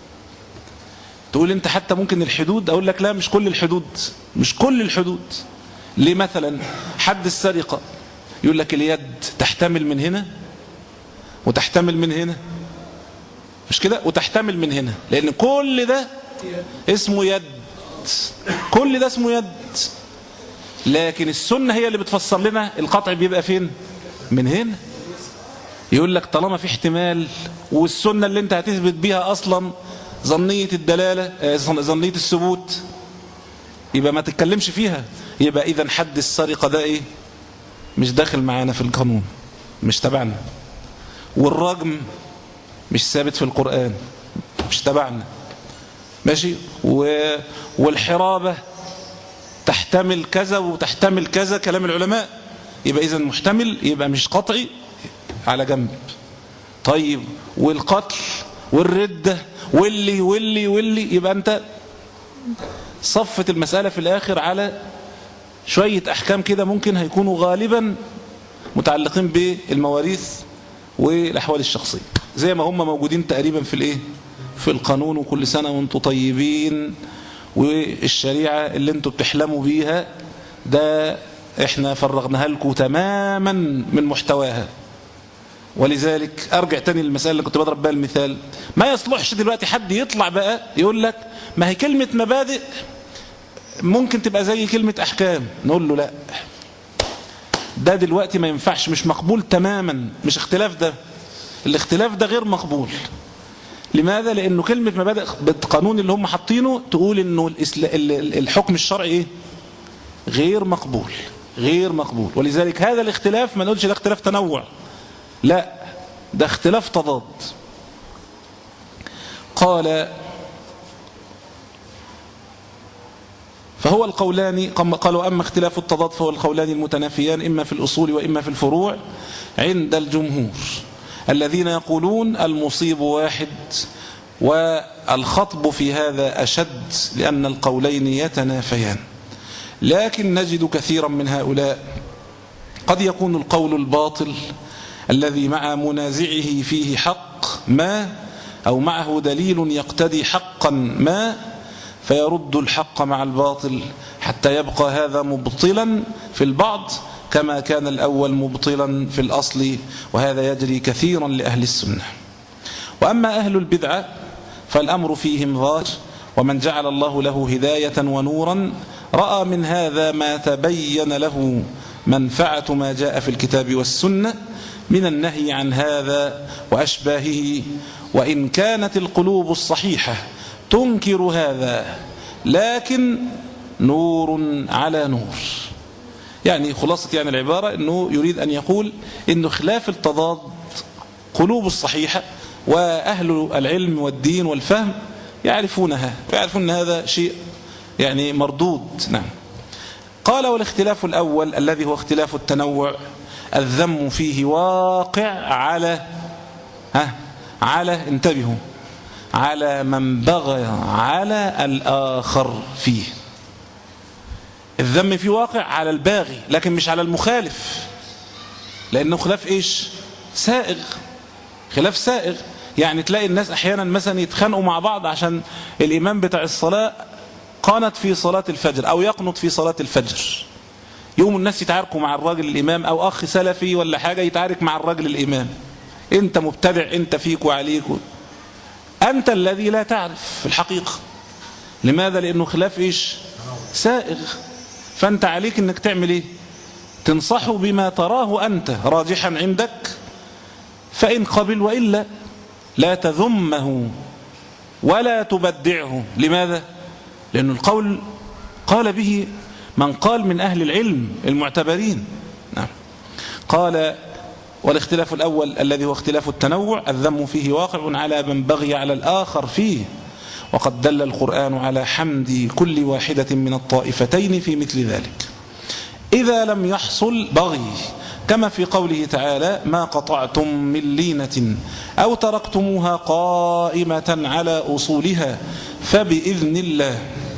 تقول انت حتى ممكن الحدود، اقول لك لا، مش كل الحدود، مش كل الحدود. ليه؟ مثلا حد السرقة يقول لك اليد تحتمل من هنا وتحتمل من هنا، مش كده؟ وتحتمل من هنا، لأن كل ده اسمه يد، كل ده اسمه يد. لكن السنة هي اللي بتفسر لنا القطع بيبقى فين؟ من هنا. يقول لك طالما في احتمال، والسنة اللي انت هتثبت بيها أصلا ظنية الدلالة ظنية الثبوت، يبقى ما تتكلمش فيها. يبقى إذن حد السرقة ده إيه؟ مش داخل معانا في القانون، مش تبعنا. والرجم مش ثابت في القرآن، مش تبعنا، ماشي. و... والحرابة تحتمل كذا وتحتمل كذا كلام العلماء، يبقى إذن محتمل، يبقى مش قطعي، على جنب. طيب والقتل والردة واللي واللي واللي، يبقى أنت صفت المسألة في الآخر على شوية أحكام كده ممكن هيكونوا غالبا متعلقين بالمواريث والأحوال الشخصية، زي ما هم موجودين تقريبا في الإيه؟ في القانون. وكل سنة وانتم طيبين، والشريعة اللي انتم بتحلموا بيها ده احنا فرغناها لكم تماما من محتواها. ولذلك ارجع تاني للمسألة اللي كنت بضرب بها المثال. ما يصلحش دلوقتي حد يطلع بقى يقول لك ما هي كلمة مبادئ ممكن تبقى زي كلمة احكام. نقول له لا، ده دلوقتي ما ينفعش، مش مقبول تماما، مش اختلاف ده، الاختلاف ده غير مقبول. لماذا؟ لأنه كلمة مبادئ بالقانون اللي هم حاطينه تقول أنه الحكم الشرعي إيه؟ غير مقبول، غير مقبول. ولذلك هذا الاختلاف ما نقولش ده اختلاف تنوع، لا، ده اختلاف تضاد. قال فهو القولان، قالوا أما اختلاف التضاد فهو القولان المتنافيان إما في الأصول وإما في الفروع عند الجمهور الذين يقولون المصيب واحد، والخطب في هذا أشد لأن القولين يتنافيان. لكن نجد كثيرا من هؤلاء قد يكون القول الباطل الذي مع منازعه فيه حق ما، أو معه دليل يقتضي حقا ما، فيرد الحق مع الباطل حتى يبقى هذا مبطلا في البعض كما كان الأول مبطلا في الأصل، وهذا يجري كثيرا لأهل السنة. وأما أهل البدعة فالأمر فيهم ظاهر، ومن جعل الله له هداية ونورا رأى من هذا ما تبين له منفعة ما جاء في الكتاب والسنة من النهي عن هذا وأشباهه، وإن كانت القلوب الصحيحة تنكر هذا، لكن نور على نور. يعني خلاصة يعني العبارة أنه يريد أن يقول أنه خلاف التضاد قلوب الصحيحة وأهل العلم والدين والفهم يعرفونها، ويعرفون هذا شيء يعني مردود. نعم. قال والاختلاف الأول الذي هو اختلاف التنوع الذم فيه واقع على ها على انتبهوا على من بغى على الآخر فيه. الذم فيه واقع على الباغي لكن مش على المخالف، لأنه خلاف إيش؟ سائغ، خلاف سائغ. يعني تلاقي الناس أحيانا مثلا يتخانقوا مع بعض عشان الإمام بتاع الصلاة قانت في صلاة الفجر أو يقنط في صلاة الفجر، يوم الناس يتعاركوا مع الراجل الإمام، أو أخ سلفي ولا حاجة يتعارك مع الراجل الإمام، أنت مبتدع، أنت فيك وعليك، أنت الذي لا تعرف في الحقيقة. لماذا؟ لأنه خلاف إيش؟ سائغ. فأنت عليك أنك تعمل إيه؟ تنصحه بما تراه أنت راجحا عندك، فإن قبل وإلا لا تذمه ولا تبدعه. لماذا؟ لأن القول قال به من قال من أهل العلم المعتبرين. نعم. قال والاختلاف الأول الذي هو اختلاف التنوع الذم فيه واقع على من بغي على الآخر فيه، وقد دل القرآن على حمد كل واحدة من الطائفتين في مثل ذلك إذا لم يحصل بغي، كما في قوله تعالى ما قطعتم من لينة أو تركتموها قائمة على أصولها فبإذن الله.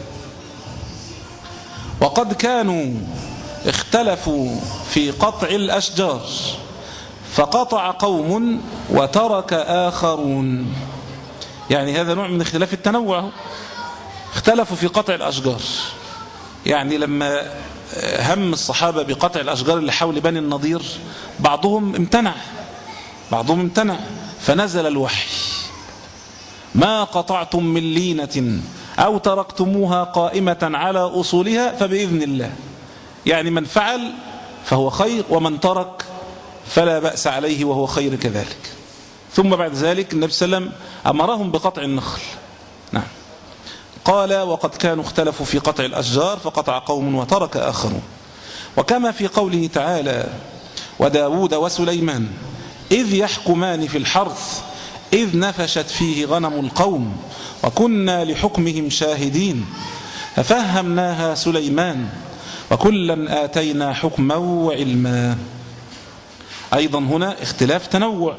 وقد كانوا اختلفوا في قطع الأشجار فقطع قوم وترك آخرون. يعني هذا نوع من اختلاف التنوع، اختلفوا في قطع الأشجار. يعني لما هم الصحابة بقطع الأشجار اللي حول بني النضير بعضهم امتنع بعضهم امتنع فنزل الوحي ما قطعتم من لينة أو تركتموها قائمة على أصولها فبإذن الله. يعني من فعل فهو خير، ومن ترك فلا بأس عليه وهو خير كذلك. ثم بعد ذلك النبي صلى الله عليه وسلم أمرهم بقطع النخل. نعم. قال وقد كانوا اختلفوا في قطع الأشجار فقطع قوم وترك آخرون. وكما في قوله تعالى وداود وسليمان إذ يحكمان في الحرث إذ نفشت فيه غنم القوم وكنا لحكمهم شاهدين ففهمناها سليمان وكلا آتينا حكما وعلما. أيضا هنا اختلاف تنوع،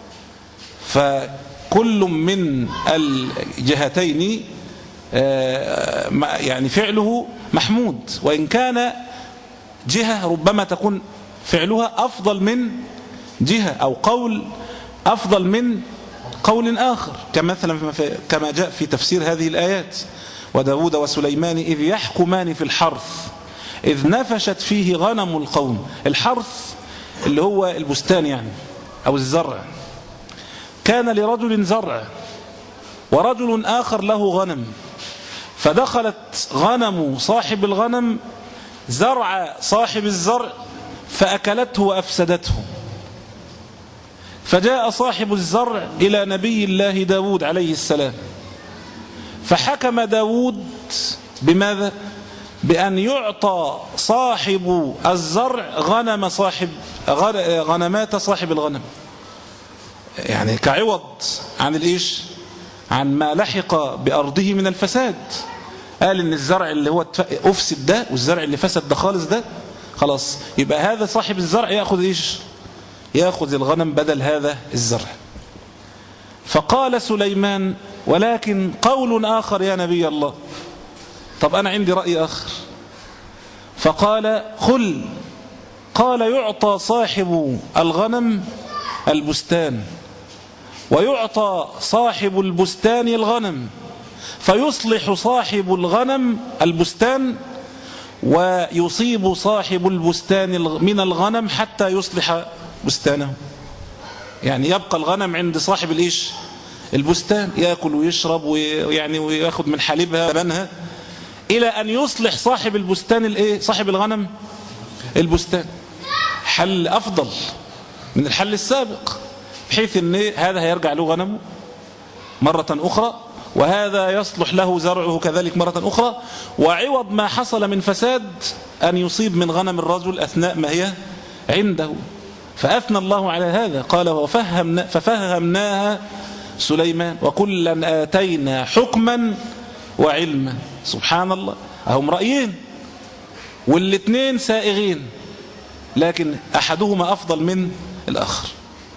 فكل من الجهتين يعني فعله محمود، وإن كان جهة ربما تكون فعلها أفضل من جهة، أو قول أفضل من قول آخر، كمثلا كما جاء في تفسير هذه الآيات وداود وسليمان إذ يحكمان في الحرث إذ نفشت فيه غنم القوم. الحرث اللي هو البستان يعني أو الزرع. كان لرجل زرع ورجل آخر له غنم، فدخلت غنم صاحب الغنم زرع صاحب الزرع فأكلته وأفسدته. فجاء صاحب الزرع إلى نبي الله داود عليه السلام، فحكم داود بماذا؟ بأن يعطى صاحب الزرع غنم صاحب غنمات صاحب الغنم، يعني كعوض عن الإيش؟ عن ما لحق بأرضه من الفساد. قال إن الزرع اللي هو أفسد ده والزرع اللي فسد ده خالص ده خلاص، يبقى هذا صاحب الزرع يأخذ إيش؟ يأخذ الغنم بدل هذا الزرع. فقال سليمان: ولكن قول آخر يا نبي الله. طب أنا عندي رأي آخر. فقال: قل. قال: يعطى صاحب الغنم البستان، ويعطى صاحب البستان الغنم، فيصلح صاحب الغنم البستان، ويصيب صاحب البستان من الغنم حتى يصلح بستانه. يعني يبقى الغنم عند صاحب الإيش؟ البستان، يأكل ويشرب ويعني ويأخذ من حليبها لبنها، إلى أن يصلح صاحب البستان الإيه؟ صاحب الغنم البستان. حل أفضل من الحل السابق، بحيث أن هذا هيرجع له غنمه مرة أخرى، وهذا يصلح له زرعه كذلك مرة أخرى، وعوض ما حصل من فساد أن يصيب من غنم الرجل أثناء ما هي عنده. فأثنى الله على هذا، قال: وفهمنا ففهمناها سليمان وكلا آتينا حكما وعلما. سبحان الله، هم رأيين والاثنين سائغين، لكن أحدهما أفضل من الآخر.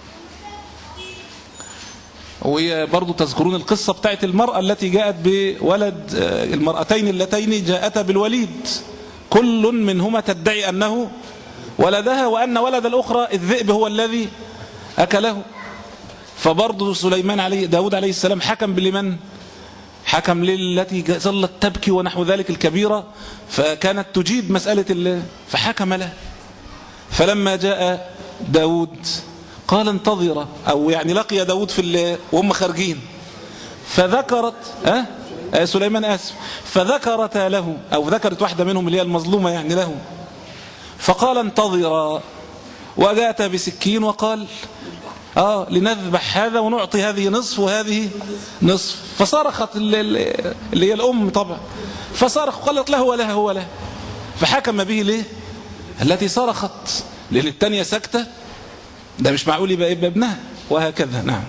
وهي برضو تذكرون القصة بتاعت المرأة التي جاءت بولد، المرأتين اللتين جاءتا بالوليد، كل منهما تدعي أنه ولدها، وأن ولد الأخرى الذئب هو الذي أكله. فبرضو سليمان عليه داود عليه السلام حكم بلمن؟ حكم للتي ظلت تبكي ونحو ذلك الكبيرة، فكانت تجيد مسألة الله، فحكم له. فلما جاء داود قال: انتظر، أو يعني لقي داود في وهم خارجين، فذكرت أه؟ أه سليمان آسف، فذكرت له، أو ذكرت واحدة منهم اللي هي المظلومة يعني له، فقال: انتظر، وجاءت بسكين وقال: آه لنذبح هذا ونعطي هذه نصف وهذه نصف. فصرخت اللي هي الأم طبعا، فصرخ قالت: له وله وله. فحكم به ليه؟ التي صرخت، لأن التانية سكتة، ده مش معقول يبقى ابنها، وهكذا. نعم.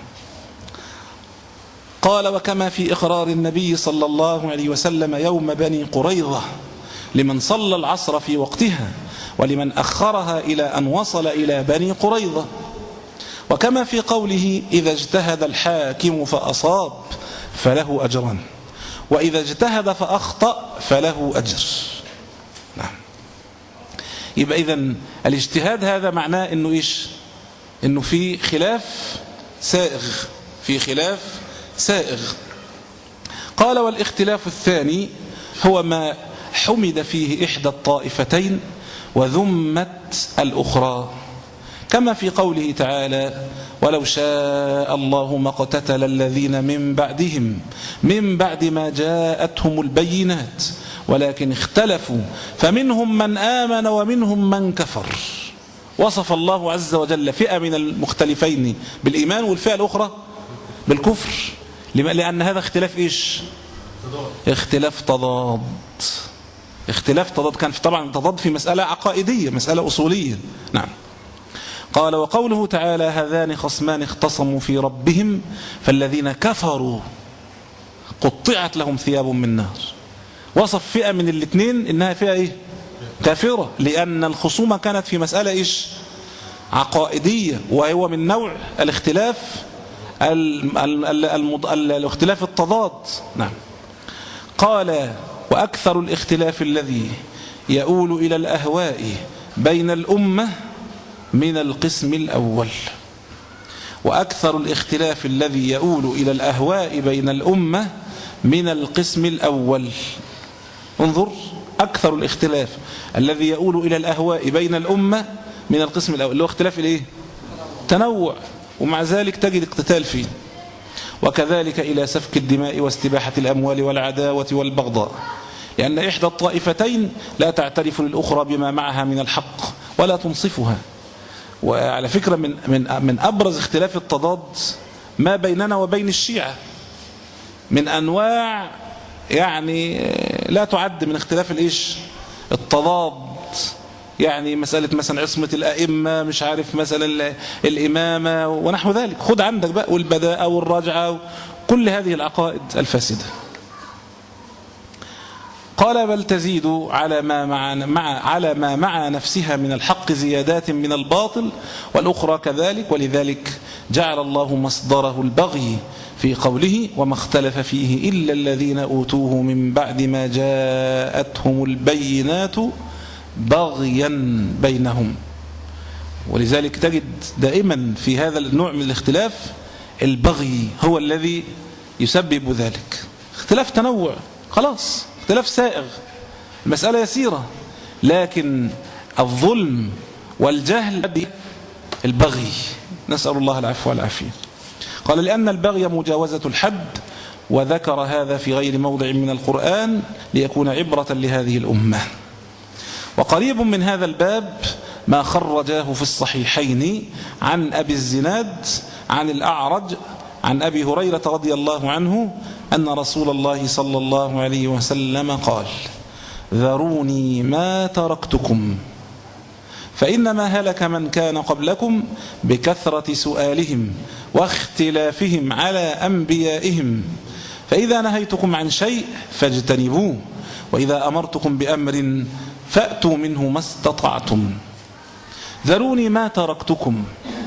قال: وكما في إقرار النبي صلى الله عليه وسلم يوم بني قريظة لمن صلى العصر في وقتها، ولمن أخرها إلى أن وصل إلى بني قريظة. وكما في قوله: إذا اجتهد الحاكم فأصاب فله أجران، وإذا اجتهد فأخطأ فله أجر. نعم. يبقى إذن الاجتهاد هذا معناه إنه إيش؟ إنه في خلاف سائغ، في خلاف سائغ. قال: والاختلاف الثاني هو ما حمد فيه إحدى الطائفتين وذمت الأخرى، كما في قوله تعالى: ولو شاء الله ما اقتتل الذين من بعدهم من بعد ما جاءتهم البينات ولكن اختلفوا فمنهم من آمن ومنهم من كفر. وصف الله عز وجل فئة من المختلفين بالإيمان والفئة الأخرى بالكفر، لأن هذا اختلاف إيش؟ اختلاف تضاد. اختلاف تضاد، كان في طبعا تضاد في مسألة عقائدية، مسألة أصولية. نعم. قال: وقوله تعالى: هذان خصمان اختصموا في ربهم فالذين كفروا قطعت لهم ثياب من نار. وصف فئة من الاثنين إنها فئة إيه؟ كافرة، لأن الخصومة كانت في مسألة إيش؟ عقائدية، وهو من نوع الاختلاف الاختلاف التضاد. نعم. قال: وأكثر الاختلاف الذي يؤول إلى الأهواء بين الأمة من القسم الأول. وأكثر الاختلاف الذي يؤول إلى الأهواء بين الأمة من القسم الأول. انظر، أكثر الاختلاف الذي يؤول إلى الأهواء بين الأمة من القسم الأول، اللي هو اختلاف الإيه؟ تنوع، ومع ذلك تجد اقتتال فيه. وكذلك إلى سفك الدماء واستباحة الأموال والعداوة والبغضاء، لأن إحدى الطائفتين لا تعترف للأخرى بما معها من الحق، ولا تنصفها. وعلى فكرة من من من أبرز اختلاف التضاد ما بيننا وبين الشيعة من أنواع يعني لا تعد من اختلاف الإيش التضاد، يعني مسألة مثلا عصمة الأئمة، مش عارف مثلا الإمامة ونحو ذلك، خد عندك بقى والبداءة والرجعة، كل هذه العقائد الفاسدة. قال بل تزيد على ما مع, مع على ما مع نفسها من الحق زيادات من الباطل والأخرى كذلك، ولذلك جعل الله مصدره البغي في قوله وما اختلف فيه إلا الذين أوتوه من بعد ما جاءتهم البينات بغيا بينهم. ولذلك تجد دائما في هذا النوع من الاختلاف البغي هو الذي يسبب ذلك. اختلاف تنوع خلاص، اختلاف سائغ، المسألة يسيرة، لكن الظلم والجهل البغي، نسأل الله العفو والعافية. قال لأن البغي مجاوزة الحد، وذكر هذا في غير موضع من القرآن ليكون عبرة لهذه الأمة. وقريب من هذا الباب ما خرجاه في الصحيحين عن أبي الزناد عن الأعرج عن أبي هريرة رضي الله عنه أن رسول الله صلى الله عليه وسلم قال ذروني ما تركتكم فإنما هلك من كان قبلكم بكثرة سؤالهم واختلافهم على أنبيائهم، فإذا نهيتكم عن شيء فاجتنبوه، وإذا أمرتكم بأمر فأتوا منه ما استطعتم. ذروني ما تركتكم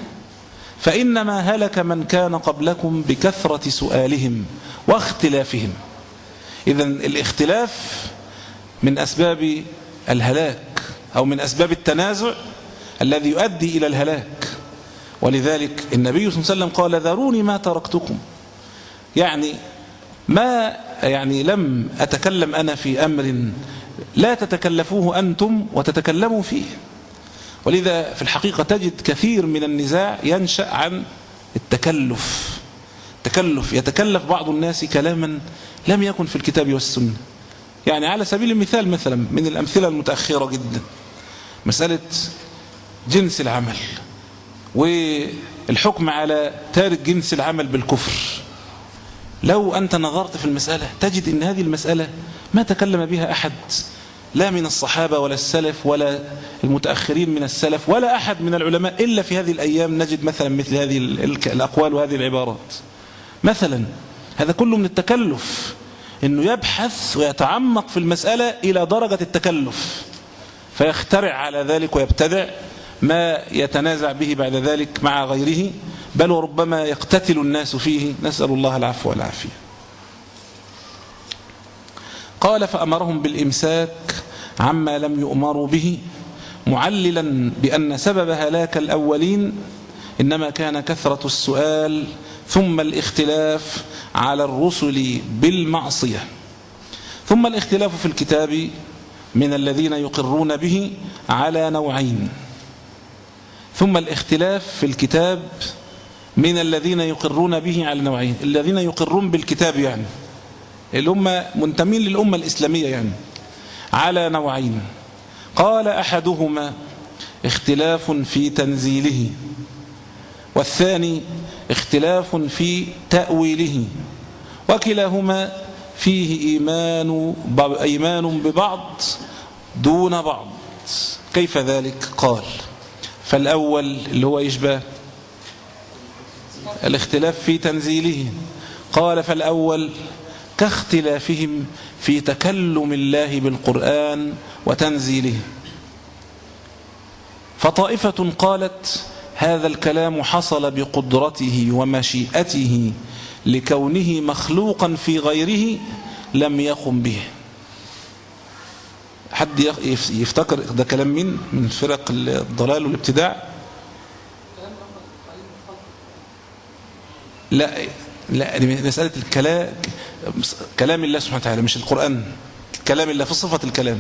فإنما هلك من كان قبلكم بكثرة سؤالهم واختلافهم. إذن الاختلاف من أسباب الهلاك أو من أسباب التنازع الذي يؤدي إلى الهلاك. ولذلك النبي صلى الله عليه وسلم قال ذروني ما تركتكم، يعني ما يعني لم أتكلم أنا في أمر لا تتكلفوه أنتم وتتكلموا فيه. ولذا في الحقيقة تجد كثير من النزاع ينشأ عن التكلف. تكلف يتكلف بعض الناس كلاما لم يكن في الكتاب والسنة. يعني على سبيل المثال مثلا من الأمثلة المتأخرة جدا مسألة جنس العمل والحكم على تارك جنس العمل بالكفر. لو أنت نظرت في المسألة تجد أن هذه المسألة ما تكلم بها أحد لا من الصحابة ولا السلف ولا المتأخرين من السلف ولا أحد من العلماء إلا في هذه الأيام نجد مثلا مثل هذه الأقوال وهذه العبارات. مثلا هذا كله من التكلف، أنه يبحث ويتعمق في المسألة إلى درجة التكلف فيخترع على ذلك ويبتدع ما يتنازع به بعد ذلك مع غيره، بل وربما يقتتل الناس فيه، نسأل الله العفو والعافية. قال فأمرهم بالإمساك عما لم يؤمروا به معللا بأن سبب هلاك الأولين إنما كان كثرة السؤال ثم الاختلاف على الرسل بالمعصية، ثم الاختلاف في الكتاب من الذين يقرون به على نوعين. ثم الاختلاف في الكتاب من الذين يقرون به على نوعين، الذين يقرون بالكتاب يعني الأمة منتمين للأمة الإسلامية يعني على نوعين. قال أحدهما اختلاف في تنزيله، والثاني اختلاف في تأويله، وكلاهما فيه إيمان إيمان ببعض دون بعض. كيف ذلك؟ قال فالأول اللي هو يشبه الاختلاف في تنزيله، قال فالأول كاختلافهم في تكلم الله بالقرآن وتنزيله، فطائفة قالت هذا الكلام حصل بقدرته ومشيئته لكونه مخلوقا في غيره لم يقم به. حد يفتكر ده كلام مين من فرق الضلال والابتداع؟ لا لا مسألة الكلام كلام الله سبحانه وتعالى مش القرآن، كلام الله في صفة الكلام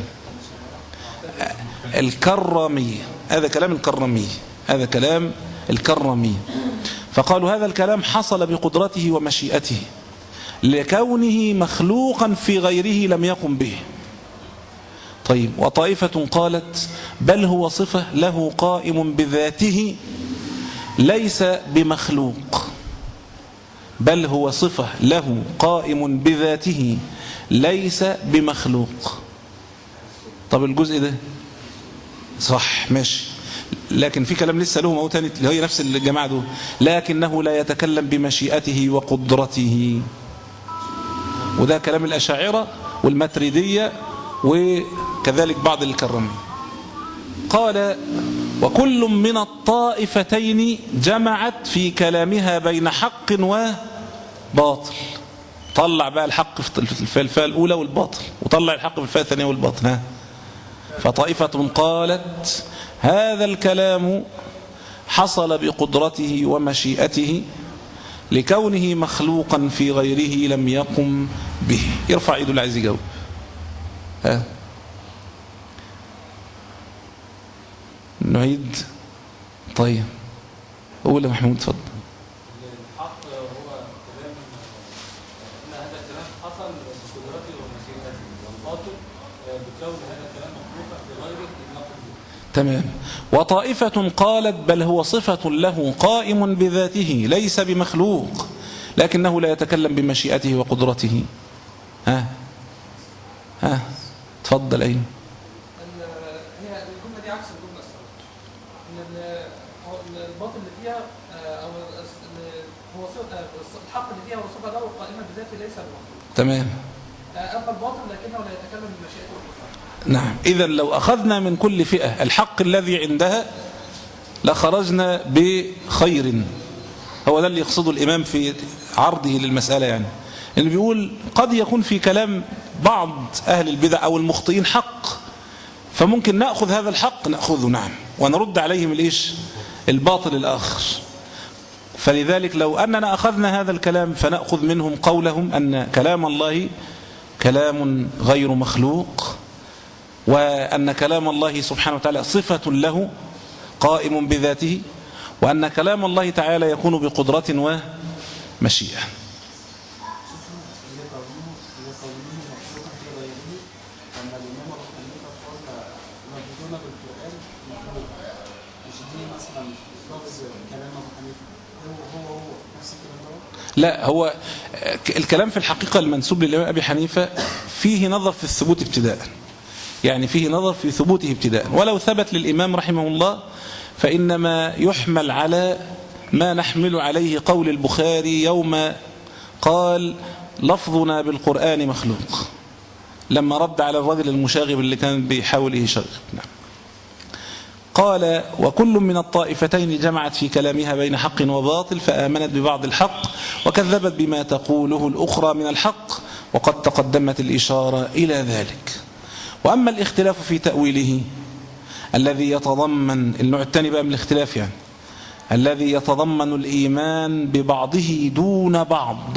الكرمي، هذا كلام الكرمي، هذا كلام الكرمي. فقالوا هذا الكلام حصل بقدرته ومشيئته لكونه مخلوقا في غيره لم يقم به. طيب وطائفة قالت بل هو صفة له قائم بذاته ليس بمخلوق. بل هو صفة له قائم بذاته ليس بمخلوق. طب الجزء ده صح ماشي، لكن في كلام لسه له موت تاني اللي هي نفس الجماعة دول، لكنه لا يتكلم بمشيئته وقدرته. وده كلام الأشاعرة والماتريدية وكذلك بعض الكرامية. قال وكل من الطائفتين جمعت في كلامها بين حق وباطل. طلع بقى الحق في الفئة الأولى والباطل، وطلع الحق في الفئة الثانية والباطل. ها؟ فطائفة قالت هذا الكلام حصل بقدرته ومشيئته لكونه مخلوقا في غيره لم يقم به. يرفع ايده اللي عايز يجاوب. ها نعيد. طيب قول يا محمود اتفضل. الحق هو كلام ان هذا الكلام حصل بقدرته ومشيئته، والباطل بكون هذا الكلام مخلوقا في غيره لم يقم به. تمام. وطائفة قالت بل هو صفة له قائم بذاته ليس بمخلوق لكنه لا يتكلم بمشيئته وقدرته. ها ها تفضل. أين هي الجملة دي عكس الجملة السابقة، ان الباطل اللي فيها او هو الحق اللي فيها والصفة له قائمة بذاته ليس بمخلوق. تمام. اما الباطل لكنه لا يتكلم بمشيئته وقدرته. نعم. إذن لو أخذنا من كل فئة الحق الذي عندها لخرجنا بخير. هو ده اللي يقصده الإمام في عرضه للمسألة، يعني اللي بيقول قد يكون في كلام بعض أهل البدع أو المخطئين حق، فممكن نأخذ هذا الحق نأخذه نعم ونرد عليهم الإيش الباطل الآخر. فلذلك لو أننا أخذنا هذا الكلام فنأخذ منهم قولهم أن كلام الله كلام غير مخلوق، وأن كلام الله سبحانه وتعالى صفة له قائم بذاته، وأن كلام الله تعالى يكون بقدرة ومشيئة. لا، هو الكلام في الحقيقة المنسوب للإمام أبي حنيفة فيه نظر في الثبوت ابتداء، يعني فيه نظر في ثبوته ابتداء، ولو ثبت للإمام رحمه الله فإنما يحمل على ما نحمل عليه قول البخاري يوم قال لفظنا بالقرآن مخلوق، لما رد على الرجل المشاغب اللي كان بيحاول يشغب. نعم. قال وكل من الطائفتين جمعت في كلامها بين حق وباطل فآمنت ببعض الحق وكذبت بما تقوله الأخرى من الحق، وقد تقدمت الإشارة إلى ذلك. وأما الاختلاف في تأويله الذي يتضمن النوع الثاني بقى من الاختلاف، يعني الذي يتضمن الإيمان ببعضه دون بعض،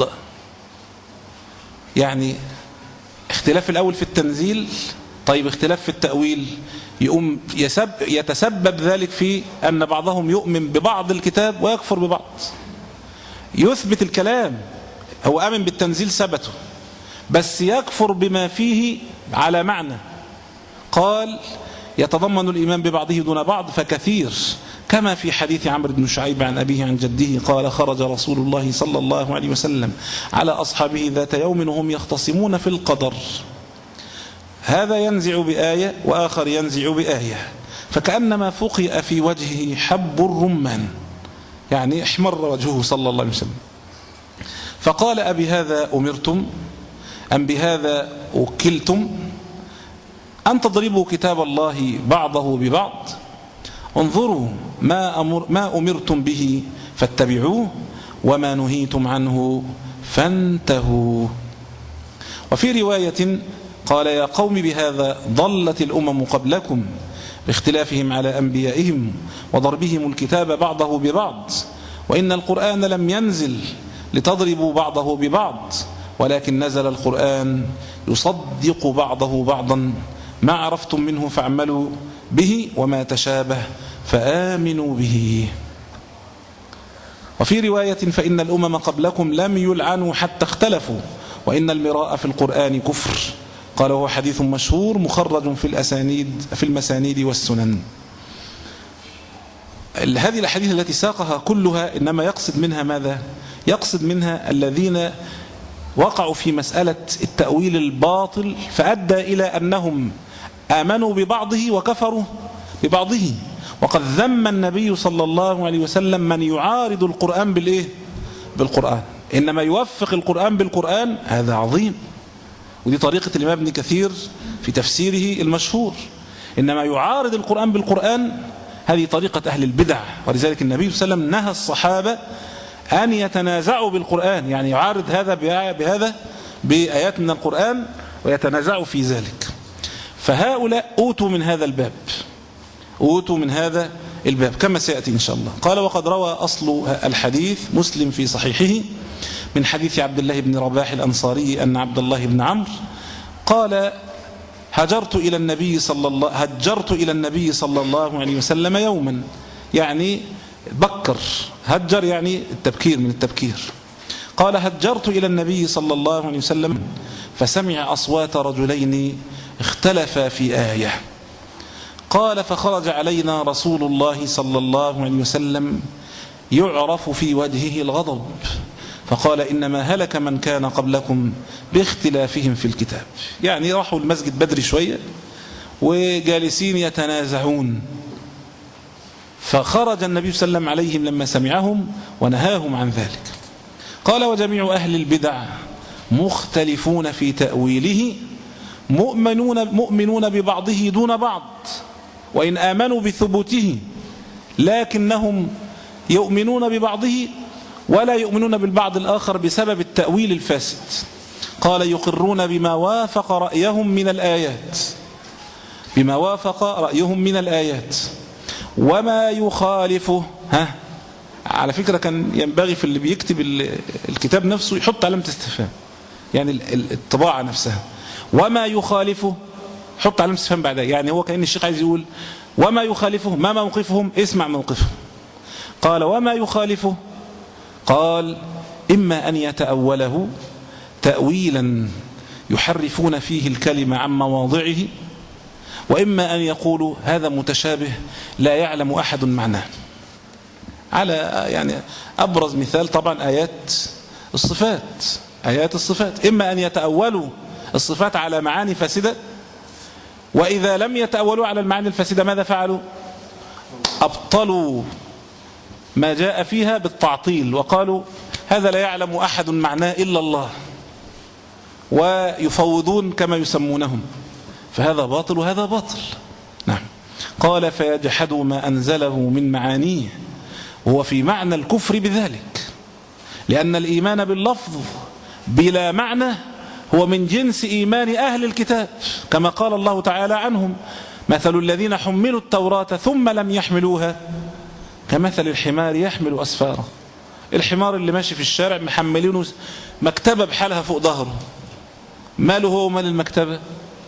يعني اختلاف الأول في التنزيل، طيب اختلاف في التأويل يقوم يسب يتسبب ذلك في أن بعضهم يؤمن ببعض الكتاب ويكفر ببعض. يثبت الكلام، هو آمن بالتنزيل ثبته، بس يكفر بما فيه على معنى. قال يتضمن الإيمان ببعضه دون بعض فكثير، كما في حديث عمرو بن شعيب عن أبيه عن جده قال خرج رسول الله صلى الله عليه وسلم على أصحابه ذات يوم وهم يختصمون في القدر، هذا ينزع بآية وآخر ينزع بآية، فكأنما فقئ في وجهه حب الرمان، يعني احمر وجهه صلى الله عليه وسلم. فقال أبي هذا أمرتم أم بهذا وكلتم أن تضربوا كتاب الله بعضه ببعض؟ انظروا ما, أمر ما أمرتم به فاتبعوه وما نهيتم عنه فانتهوا. وفي رواية قال يا قوم بهذا ضلت الأمم قبلكم باختلافهم على أنبيائهم وضربهم الكتاب بعضه ببعض، وإن القرآن لم ينزل لتضربوا بعضه ببعض، ولكن نزل القرآن يصدق بعضه بعضا، ما عرفتم منه فاعملوا به وما تشابه فآمنوا به. وفي رواية فإن الأمم قبلكم لم يلعنوا حتى اختلفوا، وإن المراء في القرآن كفر، قال هو حديث مشهور مخرج في الأسانيد في المسانيد والسنن. هذه الأحاديث التي ساقها كلها إنما يقصد منها ماذا؟ يقصد منها الذين وقعوا في مسألة التأويل الباطل فأدى إلى أنهم آمنوا ببعضه وكفروا ببعضه. وقد ذم النبي صلى الله عليه وسلم من يعارض القرآن بالإيه؟ بالقرآن. إنما يوفق القرآن بالقرآن هذا عظيم، ودي طريقة الإمام ابن كثير في تفسيره المشهور. إنما يعارض القرآن بالقرآن هذه طريقة أهل البدع، ولذلك النبي صلى الله عليه وسلم نهى الصحابة أن يتنازعوا بالقرآن، يعني يعارض هذا بهذا بآيات من القرآن ويتنازعوا في ذلك. فهؤلاء أوتوا من هذا الباب، أوتوا من هذا الباب كما سيأتي إن شاء الله. قال وقد روى أصل الحديث مسلم في صحيحه من حديث عبد الله بن رباح الأنصاري أن عبد الله بن عمرو قال هجرت إلى النبي صلى الله هجرت إلى النبي صلى الله عليه وسلم يوما، يعني بكر، هجر يعني التبكير من التبكير. قال هجرت إلى النبي صلى الله عليه وسلم فسمع أصوات رجلين اختلفا في آية. قال فخرج علينا رسول الله صلى الله عليه وسلم يعرف في وجهه الغضب فقال إنما هلك من كان قبلكم باختلافهم في الكتاب. يعني راحوا المسجد بدري شوية وجالسين يتنازعون، فخرج النبي صلى الله عليه وسلم عليهم لما سمعهم ونهاهم عن ذلك. قال وجميع أهل البدع مختلفون في تأويله مؤمنون, مؤمنون ببعضه دون بعض، وإن آمنوا بثبوته لكنهم يؤمنون ببعضه ولا يؤمنون بالبعض الآخر بسبب التأويل الفاسد. قال يقرون بما وافق رأيهم من الآيات بما وافق رأيهم من الآيات وما يخالفه. ها على فكرة كان ينبغي في اللي بيكتب الكتاب نفسه يحط علامة استفهام، يعني الطباعة نفسها وما يخالفه حط علامة استفهام بعدها. يعني هو كأن الشيخ عايز يقول وما يخالفه ما موقفهم، اسمع موقفهم. قال وما يخالفه قال إما أن يتأوله تأويلا يحرفون فيه الكلمة عن مواضعه، وإما أن يقولوا هذا متشابه لا يعلم أحد معناه. على يعني أبرز مثال طبعا آيات الصفات آيات الصفات إما أن يتأولوا الصفات على معاني فاسدة، وإذا لم يتأولوا على المعاني الفاسدة ماذا فعلوا؟ أبطلوا ما جاء فيها بالتعطيل وقالوا هذا لا يعلم أحد معناه إلا الله، ويفوضون كما يسمونهم، فهذا باطل وهذا باطل. نعم. قال فيجحدوا ما أنزله من معانيه، وهو في معنى الكفر بذلك، لأن الإيمان باللفظ بلا معنى هو من جنس إيمان أهل الكتاب، كما قال الله تعالى عنهم مثل الذين حملوا التوراة ثم لم يحملوها كمثل الحمار يحمل أسفارا. الحمار اللي ماشي في الشارع محملينه مكتبة بحالها فوق ظهره، ماله هو مال المكتبة؟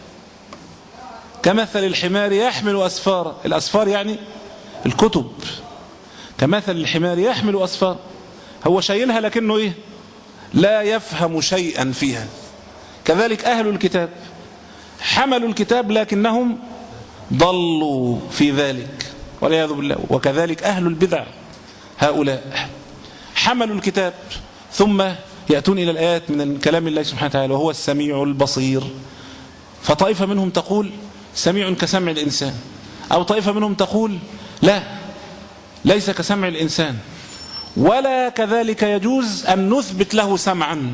كمثل الحمار يحمل أسفارا، الأسفار يعني الكتب، كمثل الحمار يحمل أسفارا، هو شايلها لكنه إيه؟ لا يفهم شيئا فيها. كذلك أهل الكتاب حملوا الكتاب لكنهم ضلوا في ذلك والعياذ بالله. وكذلك أهل البدع هؤلاء حملوا الكتاب ثم يأتون إلى الآيات من كلام الله سبحانه وتعالى وهو السميع البصير، فطائفة منهم تقول سميع كسمع الإنسان، أو طائفة منهم تقول لا ليس كسمع الإنسان، ولا كذلك يجوز أن نثبت له سمعا،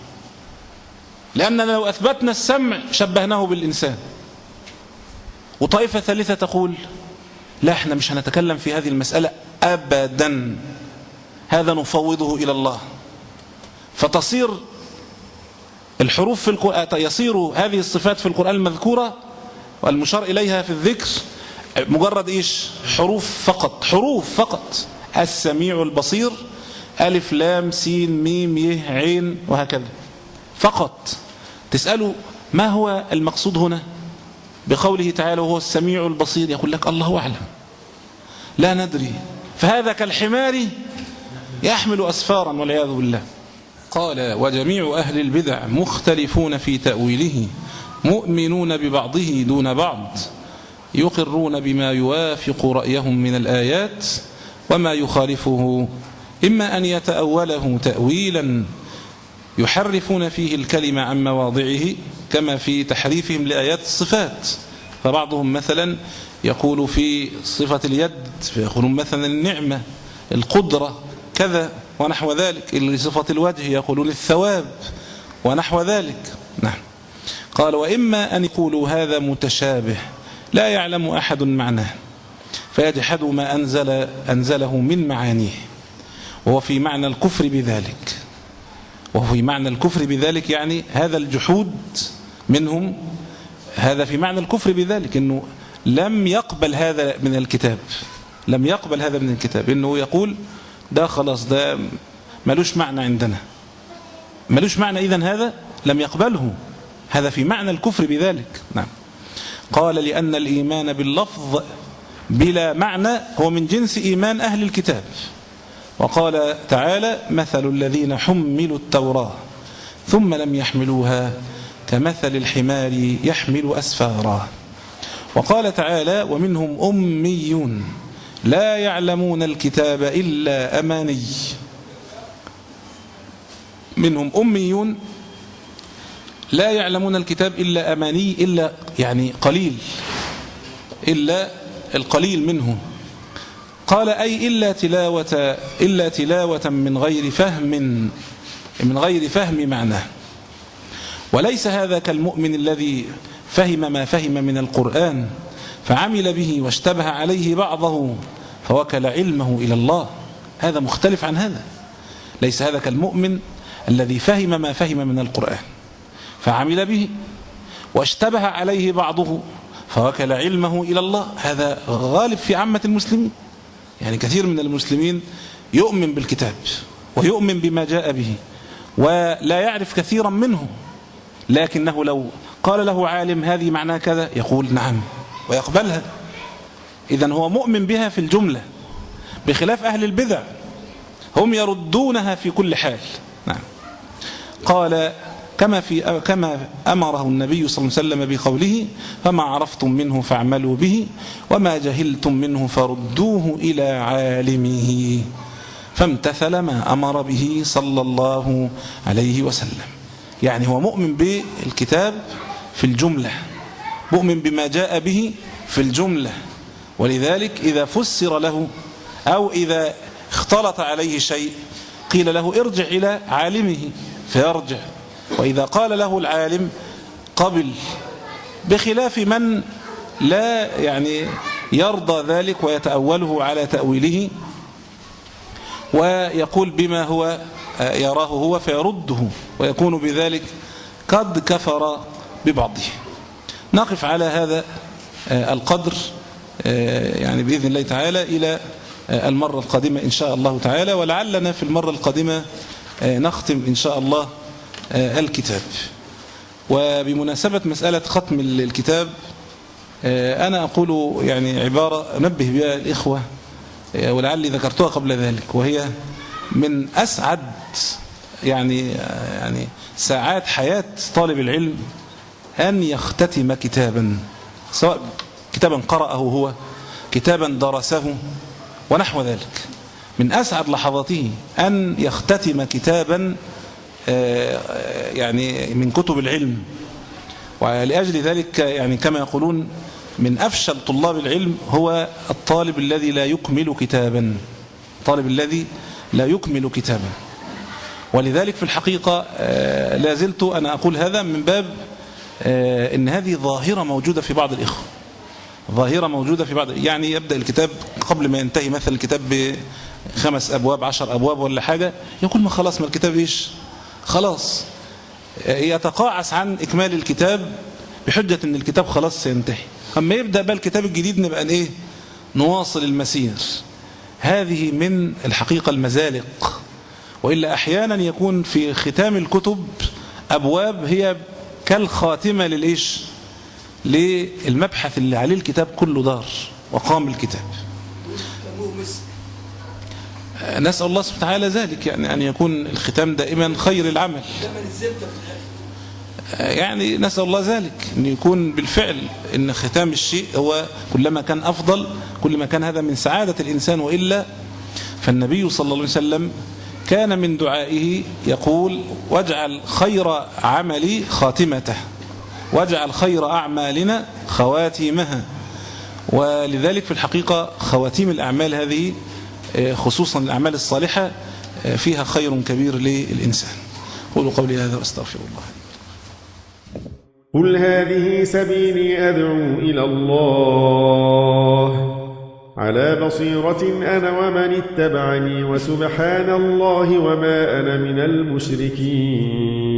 لأننا لو أثبتنا السمع شبهناه بالإنسان. وطائفة ثالثة تقول لا احنا مش هنتكلم في هذه المسألة أبدا، هذا نفوضه إلى الله. فتصير الحروف في القرآن، يصير هذه الصفات في القرآن المذكورة والمشار إليها في الذكر مجرد إيش؟ حروف فقط، حروف فقط، السميع البصير ألف لام سين ميم يه عين وهكذا فقط. تسأله ما هو المقصود هنا بقوله تعالى وهو السميع البصير، يقول لك الله أعلم لا ندري. فهذا كالحمار يحمل أسفارا والعياذ بالله. قال وجميع أهل البدع مختلفون في تأويله مؤمنون ببعضه دون بعض يقرون بما يوافق رأيهم من الآيات وما يخالفه إما أن يتأوله تأويلا يحرفون فيه الكلمة عن مواضعه كما في تحريفهم لآيات الصفات، فبعضهم مثلا يقول في صفة اليد فيقولون مثلا النعمة القدرة كذا ونحو ذلك، لصفة الوجه يقولون الثواب ونحو ذلك. نعم. قال وإما أن يقولوا هذا متشابه لا يعلم أحد معناه فيجحدوا ما أنزل أنزله من معانيه، وهو في معنى الكفر بذلك وهو في معنى الكفر بذلك يعني هذا الجحود منهم هذا في معنى الكفر بذلك، إنه لم يقبل هذا من الكتاب لم يقبل هذا من الكتاب إنه يقول ده خلاص ده ملوش معنى عندنا ملوش معنى، إذن هذا لم يقبله، هذا في معنى الكفر بذلك. نعم. قال لأن الإيمان باللفظ بلا معنى هو من جنس إيمان أهل الكتاب. وقال تعالى مثل الذين حملوا التوراة ثم لم يحملوها كمثل الحمار يحمل أسفارا. وقال تعالى ومنهم أميون لا يعلمون الكتاب إلا أماني. منهم أميون لا يعلمون الكتاب إلا أماني، إلا يعني قليل، إلا القليل منه. قال أي إلا تلاوة إلا تلاوة من غير فهم من غير فهم معناه. وليس هذا كالمؤمن الذي فهم ما فهم من القرآن فعمل به واشتبه عليه بعضه فوكل علمه إلى الله، هذا مختلف عن هذا. ليس هذا كالمؤمن الذي فهم ما فهم من القرآن فعمل به واشتبه عليه بعضه فوكل علمه إلى الله، هذا غالب في عامة المسلمين. يعني كثير من المسلمين يؤمن بالكتاب ويؤمن بما جاء به ولا يعرف كثيرا منه، لكنه لو قال له عالم هذه معناها كذا يقول نعم ويقبلها، إذن هو مؤمن بها في الجملة، بخلاف أهل البدع هم يردونها في كل حال. نعم. قال كما في كما أمره النبي صلى الله عليه وسلم بقوله فما عرفتم منه فاعملوا به وما جهلتم منه فردوه إلى عالمه، فامتثل ما أمر به صلى الله عليه وسلم. يعني هو مؤمن بالكتاب في الجملة، مؤمن بما جاء به في الجملة، ولذلك إذا فسر له أو إذا اختلط عليه شيء قيل له ارجع إلى عالمه فيرجع، وإذا قال له العالم قبل، بخلاف من لا يعني يرضى ذلك ويتأوله على تأويله ويقول بما هو يراه هو فيرده ويكون بذلك قد كفر ببعضه. نقف على هذا القدر يعني بإذن الله تعالى إلى المرة القادمة إن شاء الله تعالى، ولعلنا في المرة القادمة نختم إن شاء الله الكتاب. وبمناسبة مسألة ختم الكتاب أنا أقول يعني عبارة أنبه بها الإخوة ولعلي ذكرتها قبل ذلك، وهي من أسعد يعني يعني ساعات حياة طالب العلم أن يختتم كتابا، سواء كتابا قرأه هو، كتابا درسه ونحو ذلك. من أسعد لحظاته أن يختتم كتابا يعني من كتب العلم. ولأجل ذلك يعني كما يقولون من أفشل طلاب العلم هو الطالب الذي لا يكمل كتابا، الطالب الذي لا يكمل كتابا. ولذلك في الحقيقة لا زلت أنا أقول هذا من باب إن هذه ظاهرة موجودة في بعض الإخوة، ظاهرة موجودة في بعض، يعني يبدأ الكتاب قبل ما ينتهي مثلا الكتاب بخمس أبواب عشر أبواب ولا حاجة يقول ما خلاص ما الكتاب إيش خلاص، يتقاعس عن إكمال الكتاب بحجة أن الكتاب خلاص سينتهي. أما يبدأ بقى الكتاب الجديد نبقى إيه نواصل المسير. هذه من الحقيقة المزالق، وإلا أحيانا يكون في ختام الكتب أبواب هي كالخاتمة للإيش للمبحث اللي عليه الكتاب كله دار وقام الكتاب. نسأل الله سبحانه وتعالى ذلك، يعني أن يكون الختام دائما خير العمل. يعني نسأل الله ذلك أن يكون بالفعل أن ختام الشيء هو كلما كان أفضل كلما كان هذا من سعادة الإنسان. وإلا فالنبي صلى الله عليه وسلم كان من دعائه يقول واجعل خير عملي خاتمته واجعل خير أعمالنا خواتيمها. ولذلك في الحقيقة خواتيم الأعمال هذه خصوصا الأعمال الصالحة فيها خير كبير للإنسان. قولوا قولي هذا واستغفر الله. قل هذه سبيلي أدعو إلى الله على بصيرة أنا ومن اتبعني وسبحان الله وما أنا من المشركين.